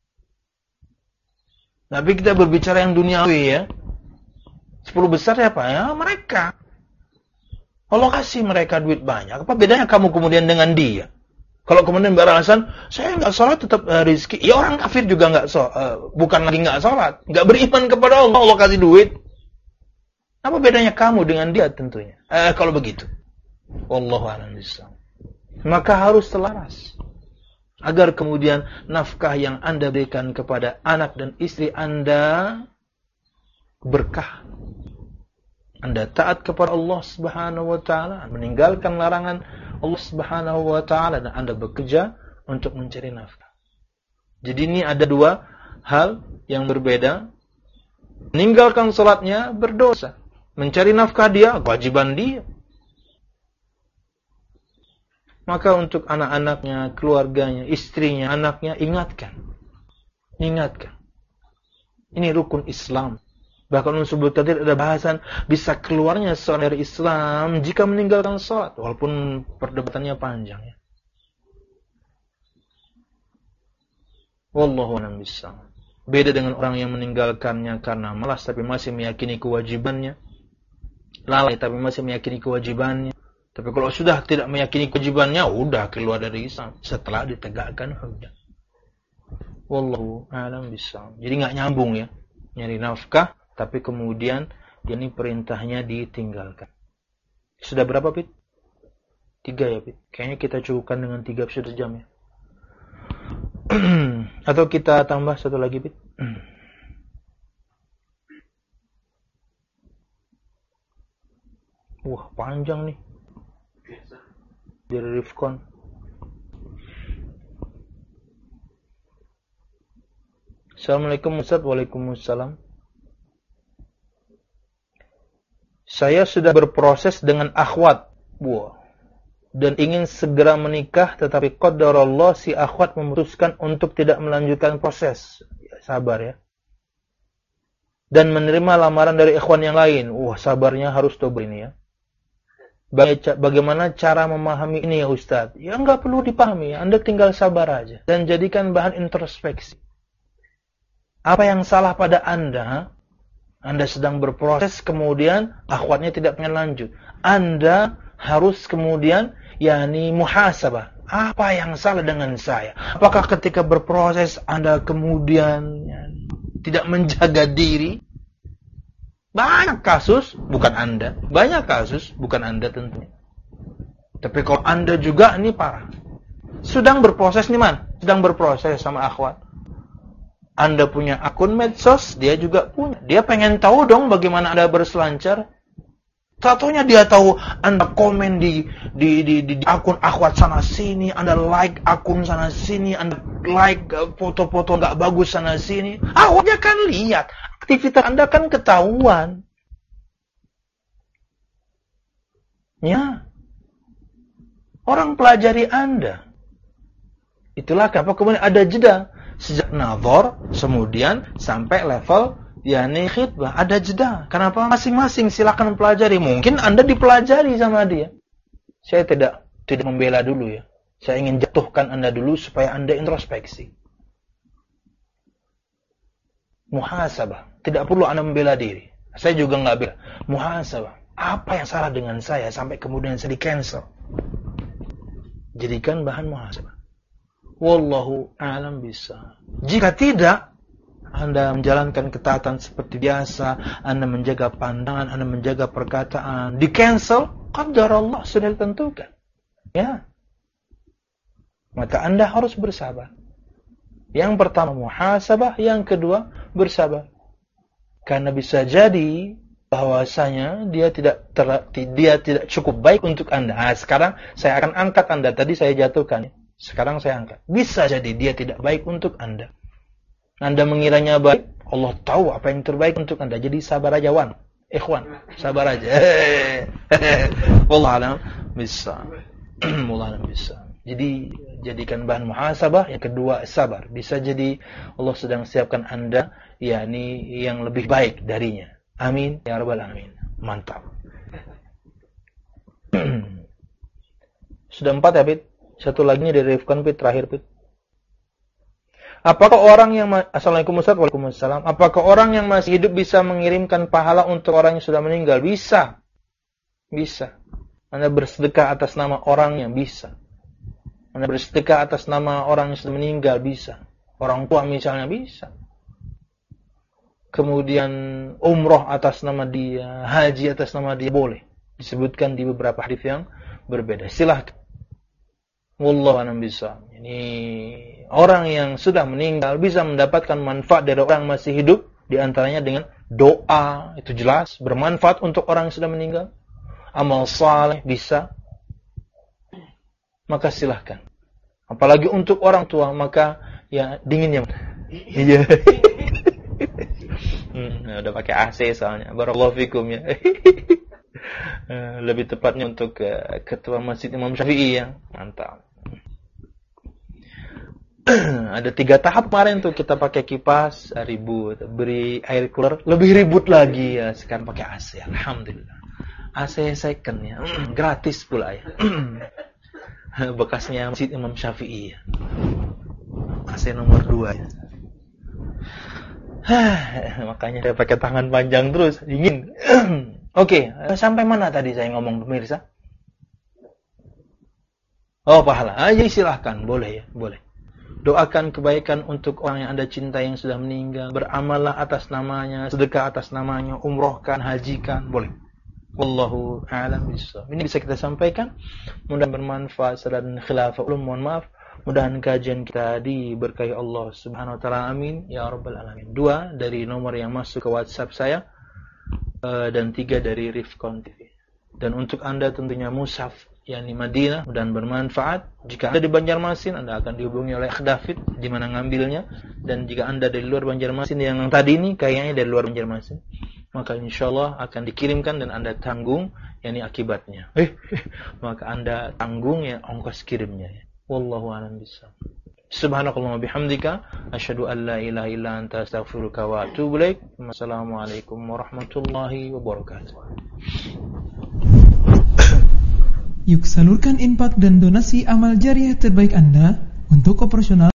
Speaker 1: Tapi kita berbicara yang duniawi ya. 10 besar siapa? Ya mereka. Allah kasih mereka duit banyak. Apa bedanya kamu kemudian dengan dia? Kalau kemudian beralasan, saya nggak sholat tetap rizki. Ya orang kafir juga nggak bukan lagi nggak sholat, nggak beriman kepada Allah. Allah kasih duit. Apa bedanya kamu dengan dia tentunya? Kalau begitu, wallahu a'lam bishawab. Maka harus selaras agar kemudian nafkah yang Anda berikan kepada anak dan istri Anda berkah. Anda taat kepada Allah Subhanahu wa taala, meninggalkan larangan Allah Subhanahu wa taala, dan Anda bekerja untuk mencari nafkah. Jadi ini ada dua hal yang berbeda. Meninggalkan salatnya berdosa. Mencari nafkah dia kewajiban dia. Maka untuk anak-anaknya, keluarganya, istrinya, anaknya, ingatkan. Ingatkan. Ini rukun Islam. Bahkan disebut tadi ada bahasan bisa keluarnya seorang dari Islam jika meninggalkan salat, walaupun perdebatannya panjang ya. Wallahu a'lam bishawab. Beda dengan orang yang meninggalkannya karena malas tapi masih meyakini kewajibannya. Lalai tapi masih meyakini kewajibannya. Tapi kalau sudah tidak meyakini kewajibannya, udah keluar dari Islam setelah ditegakkan hujjah. Wallahu a'lam bishawab. Jadi enggak nyambung ya. Nyari nafkah tapi kemudian ini perintahnya ditinggalkan. Sudah berapa, Pit? 3 ya, Pit? Kayaknya kita cukupkan dengan 3 episode jam ya. Atau kita tambah 1 lagi, Pit? Wah, panjang nih. Dari Rifkon. Assalamualaikum Ustaz. Waalaikumsalam. Saya sudah berproses dengan akhwat, dan ingin segera menikah, tetapi qadarullah si akhwat memutuskan untuk tidak melanjutkan proses. Ya, sabar ya. Dan menerima lamaran dari ikhwan yang lain. Sabarnya harus tobat ini ya. Bagaimana cara memahami ini ya Ustaz? Ya nggak perlu dipahami, Anda tinggal sabar aja dan jadikan bahan introspeksi. Apa yang salah pada Anda? Anda sedang berproses, kemudian akhwatnya tidak pengen lanjut. Anda harus kemudian muhasabah. Apa yang salah dengan saya? Apakah ketika berproses Anda kemudian tidak menjaga diri? Banyak kasus, bukan Anda. Banyak kasus, bukan Anda tentunya. Tapi kalau Anda juga, ini parah. Sedang berproses nih man. Sedang berproses sama akhwat. Anda punya akun medsos, dia juga punya. Dia pengen tahu dong bagaimana Anda berselancar. Satunya dia tahu Anda komen di akun akhwat sana sini, Anda like akun sana sini, Anda like foto-foto nggak bagus sana sini. Akhwatnya kan lihat, aktivitas Anda kan ketahuan. Ya. Orang pelajari Anda. Itulah kenapa kemudian ada jeda sejak nazar kemudian sampai level khitbah, ada jeda. Kenapa? Masing-masing silakan pelajari. Mungkin Anda dipelajari sama dia. Saya tidak membela dulu ya. Saya ingin jatuhkan Anda dulu supaya Anda introspeksi. Muhasabah. Tidak perlu Anda membela diri. Saya juga nggak bela. Muhasabah. Apa yang salah dengan saya sampai kemudian saya di-cancel? Jadikan bahan muhasabah. Wallahu a'lam bishawab. Jika tidak, Anda menjalankan ketaatan seperti biasa, Anda menjaga pandangan, Anda menjaga perkataan, di-cancel, qadar Allah sudah ditentukan. Ya. Maka Anda harus bersabar. Yang pertama muhasabah, yang kedua bersabar. Karena bisa jadi bahwasanya dia tidak cukup baik untuk Anda. Nah, sekarang saya akan angkat Anda. Tadi saya jatuhkan. Sekarang saya angkat. Bisa jadi dia tidak baik untuk Anda. Anda mengiranya baik, Allah tahu apa yang terbaik untuk Anda. Jadi sabar aja, ikhwan, sabar aja. Wallahu a'lam bishawab. Wallahu a'lam bishawab. Jadi jadikan bahan muhasabah. Yang kedua sabar. Bisa jadi Allah sedang siapkan Anda yang lebih baik darinya. Amin ya rabbal alamin. Mantap. Sudah 4 ya, Pit? Satu lagi dari Rifkan, Pit, terakhir, Pit. Apakah orang yang Assalamualaikum Ustaz, Waalaikumsalam. Apakah orang yang masih hidup bisa mengirimkan pahala untuk orang yang sudah meninggal? Bisa. Bisa. Anda bersedekah atas nama orang yang bisa. Anda bersedekah atas nama orang yang sudah meninggal, bisa. Orang tua misalnya, bisa. Kemudian umroh atas nama dia, haji atas nama dia, boleh. Disebutkan di beberapa hadis yang berbeda. Silahkan. Wallahu a'lam bishawab. Ini orang yang sudah meninggal bisa mendapatkan manfaat dari orang yang masih hidup, di antaranya dengan doa, itu jelas bermanfaat untuk orang yang sudah meninggal. Amal saleh bisa. Maka silahkan. Apalagi untuk orang tua, maka dinginnya. Iya. Udah pakai AC soalnya. Barakallahu fikum ya. Lebih tepatnya untuk ketua Masjid Imam Syafi'i ya. Mantap. Ada 3 tahap kemarin tuh, kita pakai kipas ribut, beri air cooler lebih ribut lagi ya. Sekarang pakai AC, alhamdulillah. AC second ya, gratis pula ya. Bekasnya Masjid Imam Syafi'i ya. AC nomor 2 ya. Makanya saya pakai tangan panjang terus, dingin. Oke, sampai mana tadi saya ngomong pemirsa? Oh, pahala. Jadi silahkan, boleh ya, boleh. Doakan kebaikan untuk orang yang Anda cintai yang sudah meninggal. Beramallah atas namanya, sedekah atas namanya, umrohkan, hajikan, boleh. Wallahu a'lam bishawab. Ini bisa kita sampaikan. Mudah-mudahan bermanfaat dan khilafah ulum. Mohon maaf. Mudah-mudahan kajian kita diberkahi Allah Subhanahu wa taala. Amin ya rabbal alamin. 2 dari nomor yang masuk ke WhatsApp saya dan 3 dari Rifkon TV. Dan untuk Anda tentunya mushaf yakni Madinah, mudah-mudahan bermanfaat. Jika Anda di Banjarmasin, Anda akan dihubungi oleh David di mana ngambilnya. Dan jika Anda dari luar Banjarmasin, yang tadi ini kayaknya dari luar Banjarmasin, maka insyaallah akan dikirimkan dan Anda tanggung yakni akibatnya. Maka Anda tanggung ya ongkos kirimnya ya. Wallahu a'lam bishawab. Subhanakallahumma bihamdika asyhadu an la ilaha illa anta astaghfiruka wa atubu ilaik. Wassalamualaikum warahmatullahi wabarakatuh.
Speaker 2: Yuk salurkan infak dan donasi amal jariah terbaik Anda untuk operasional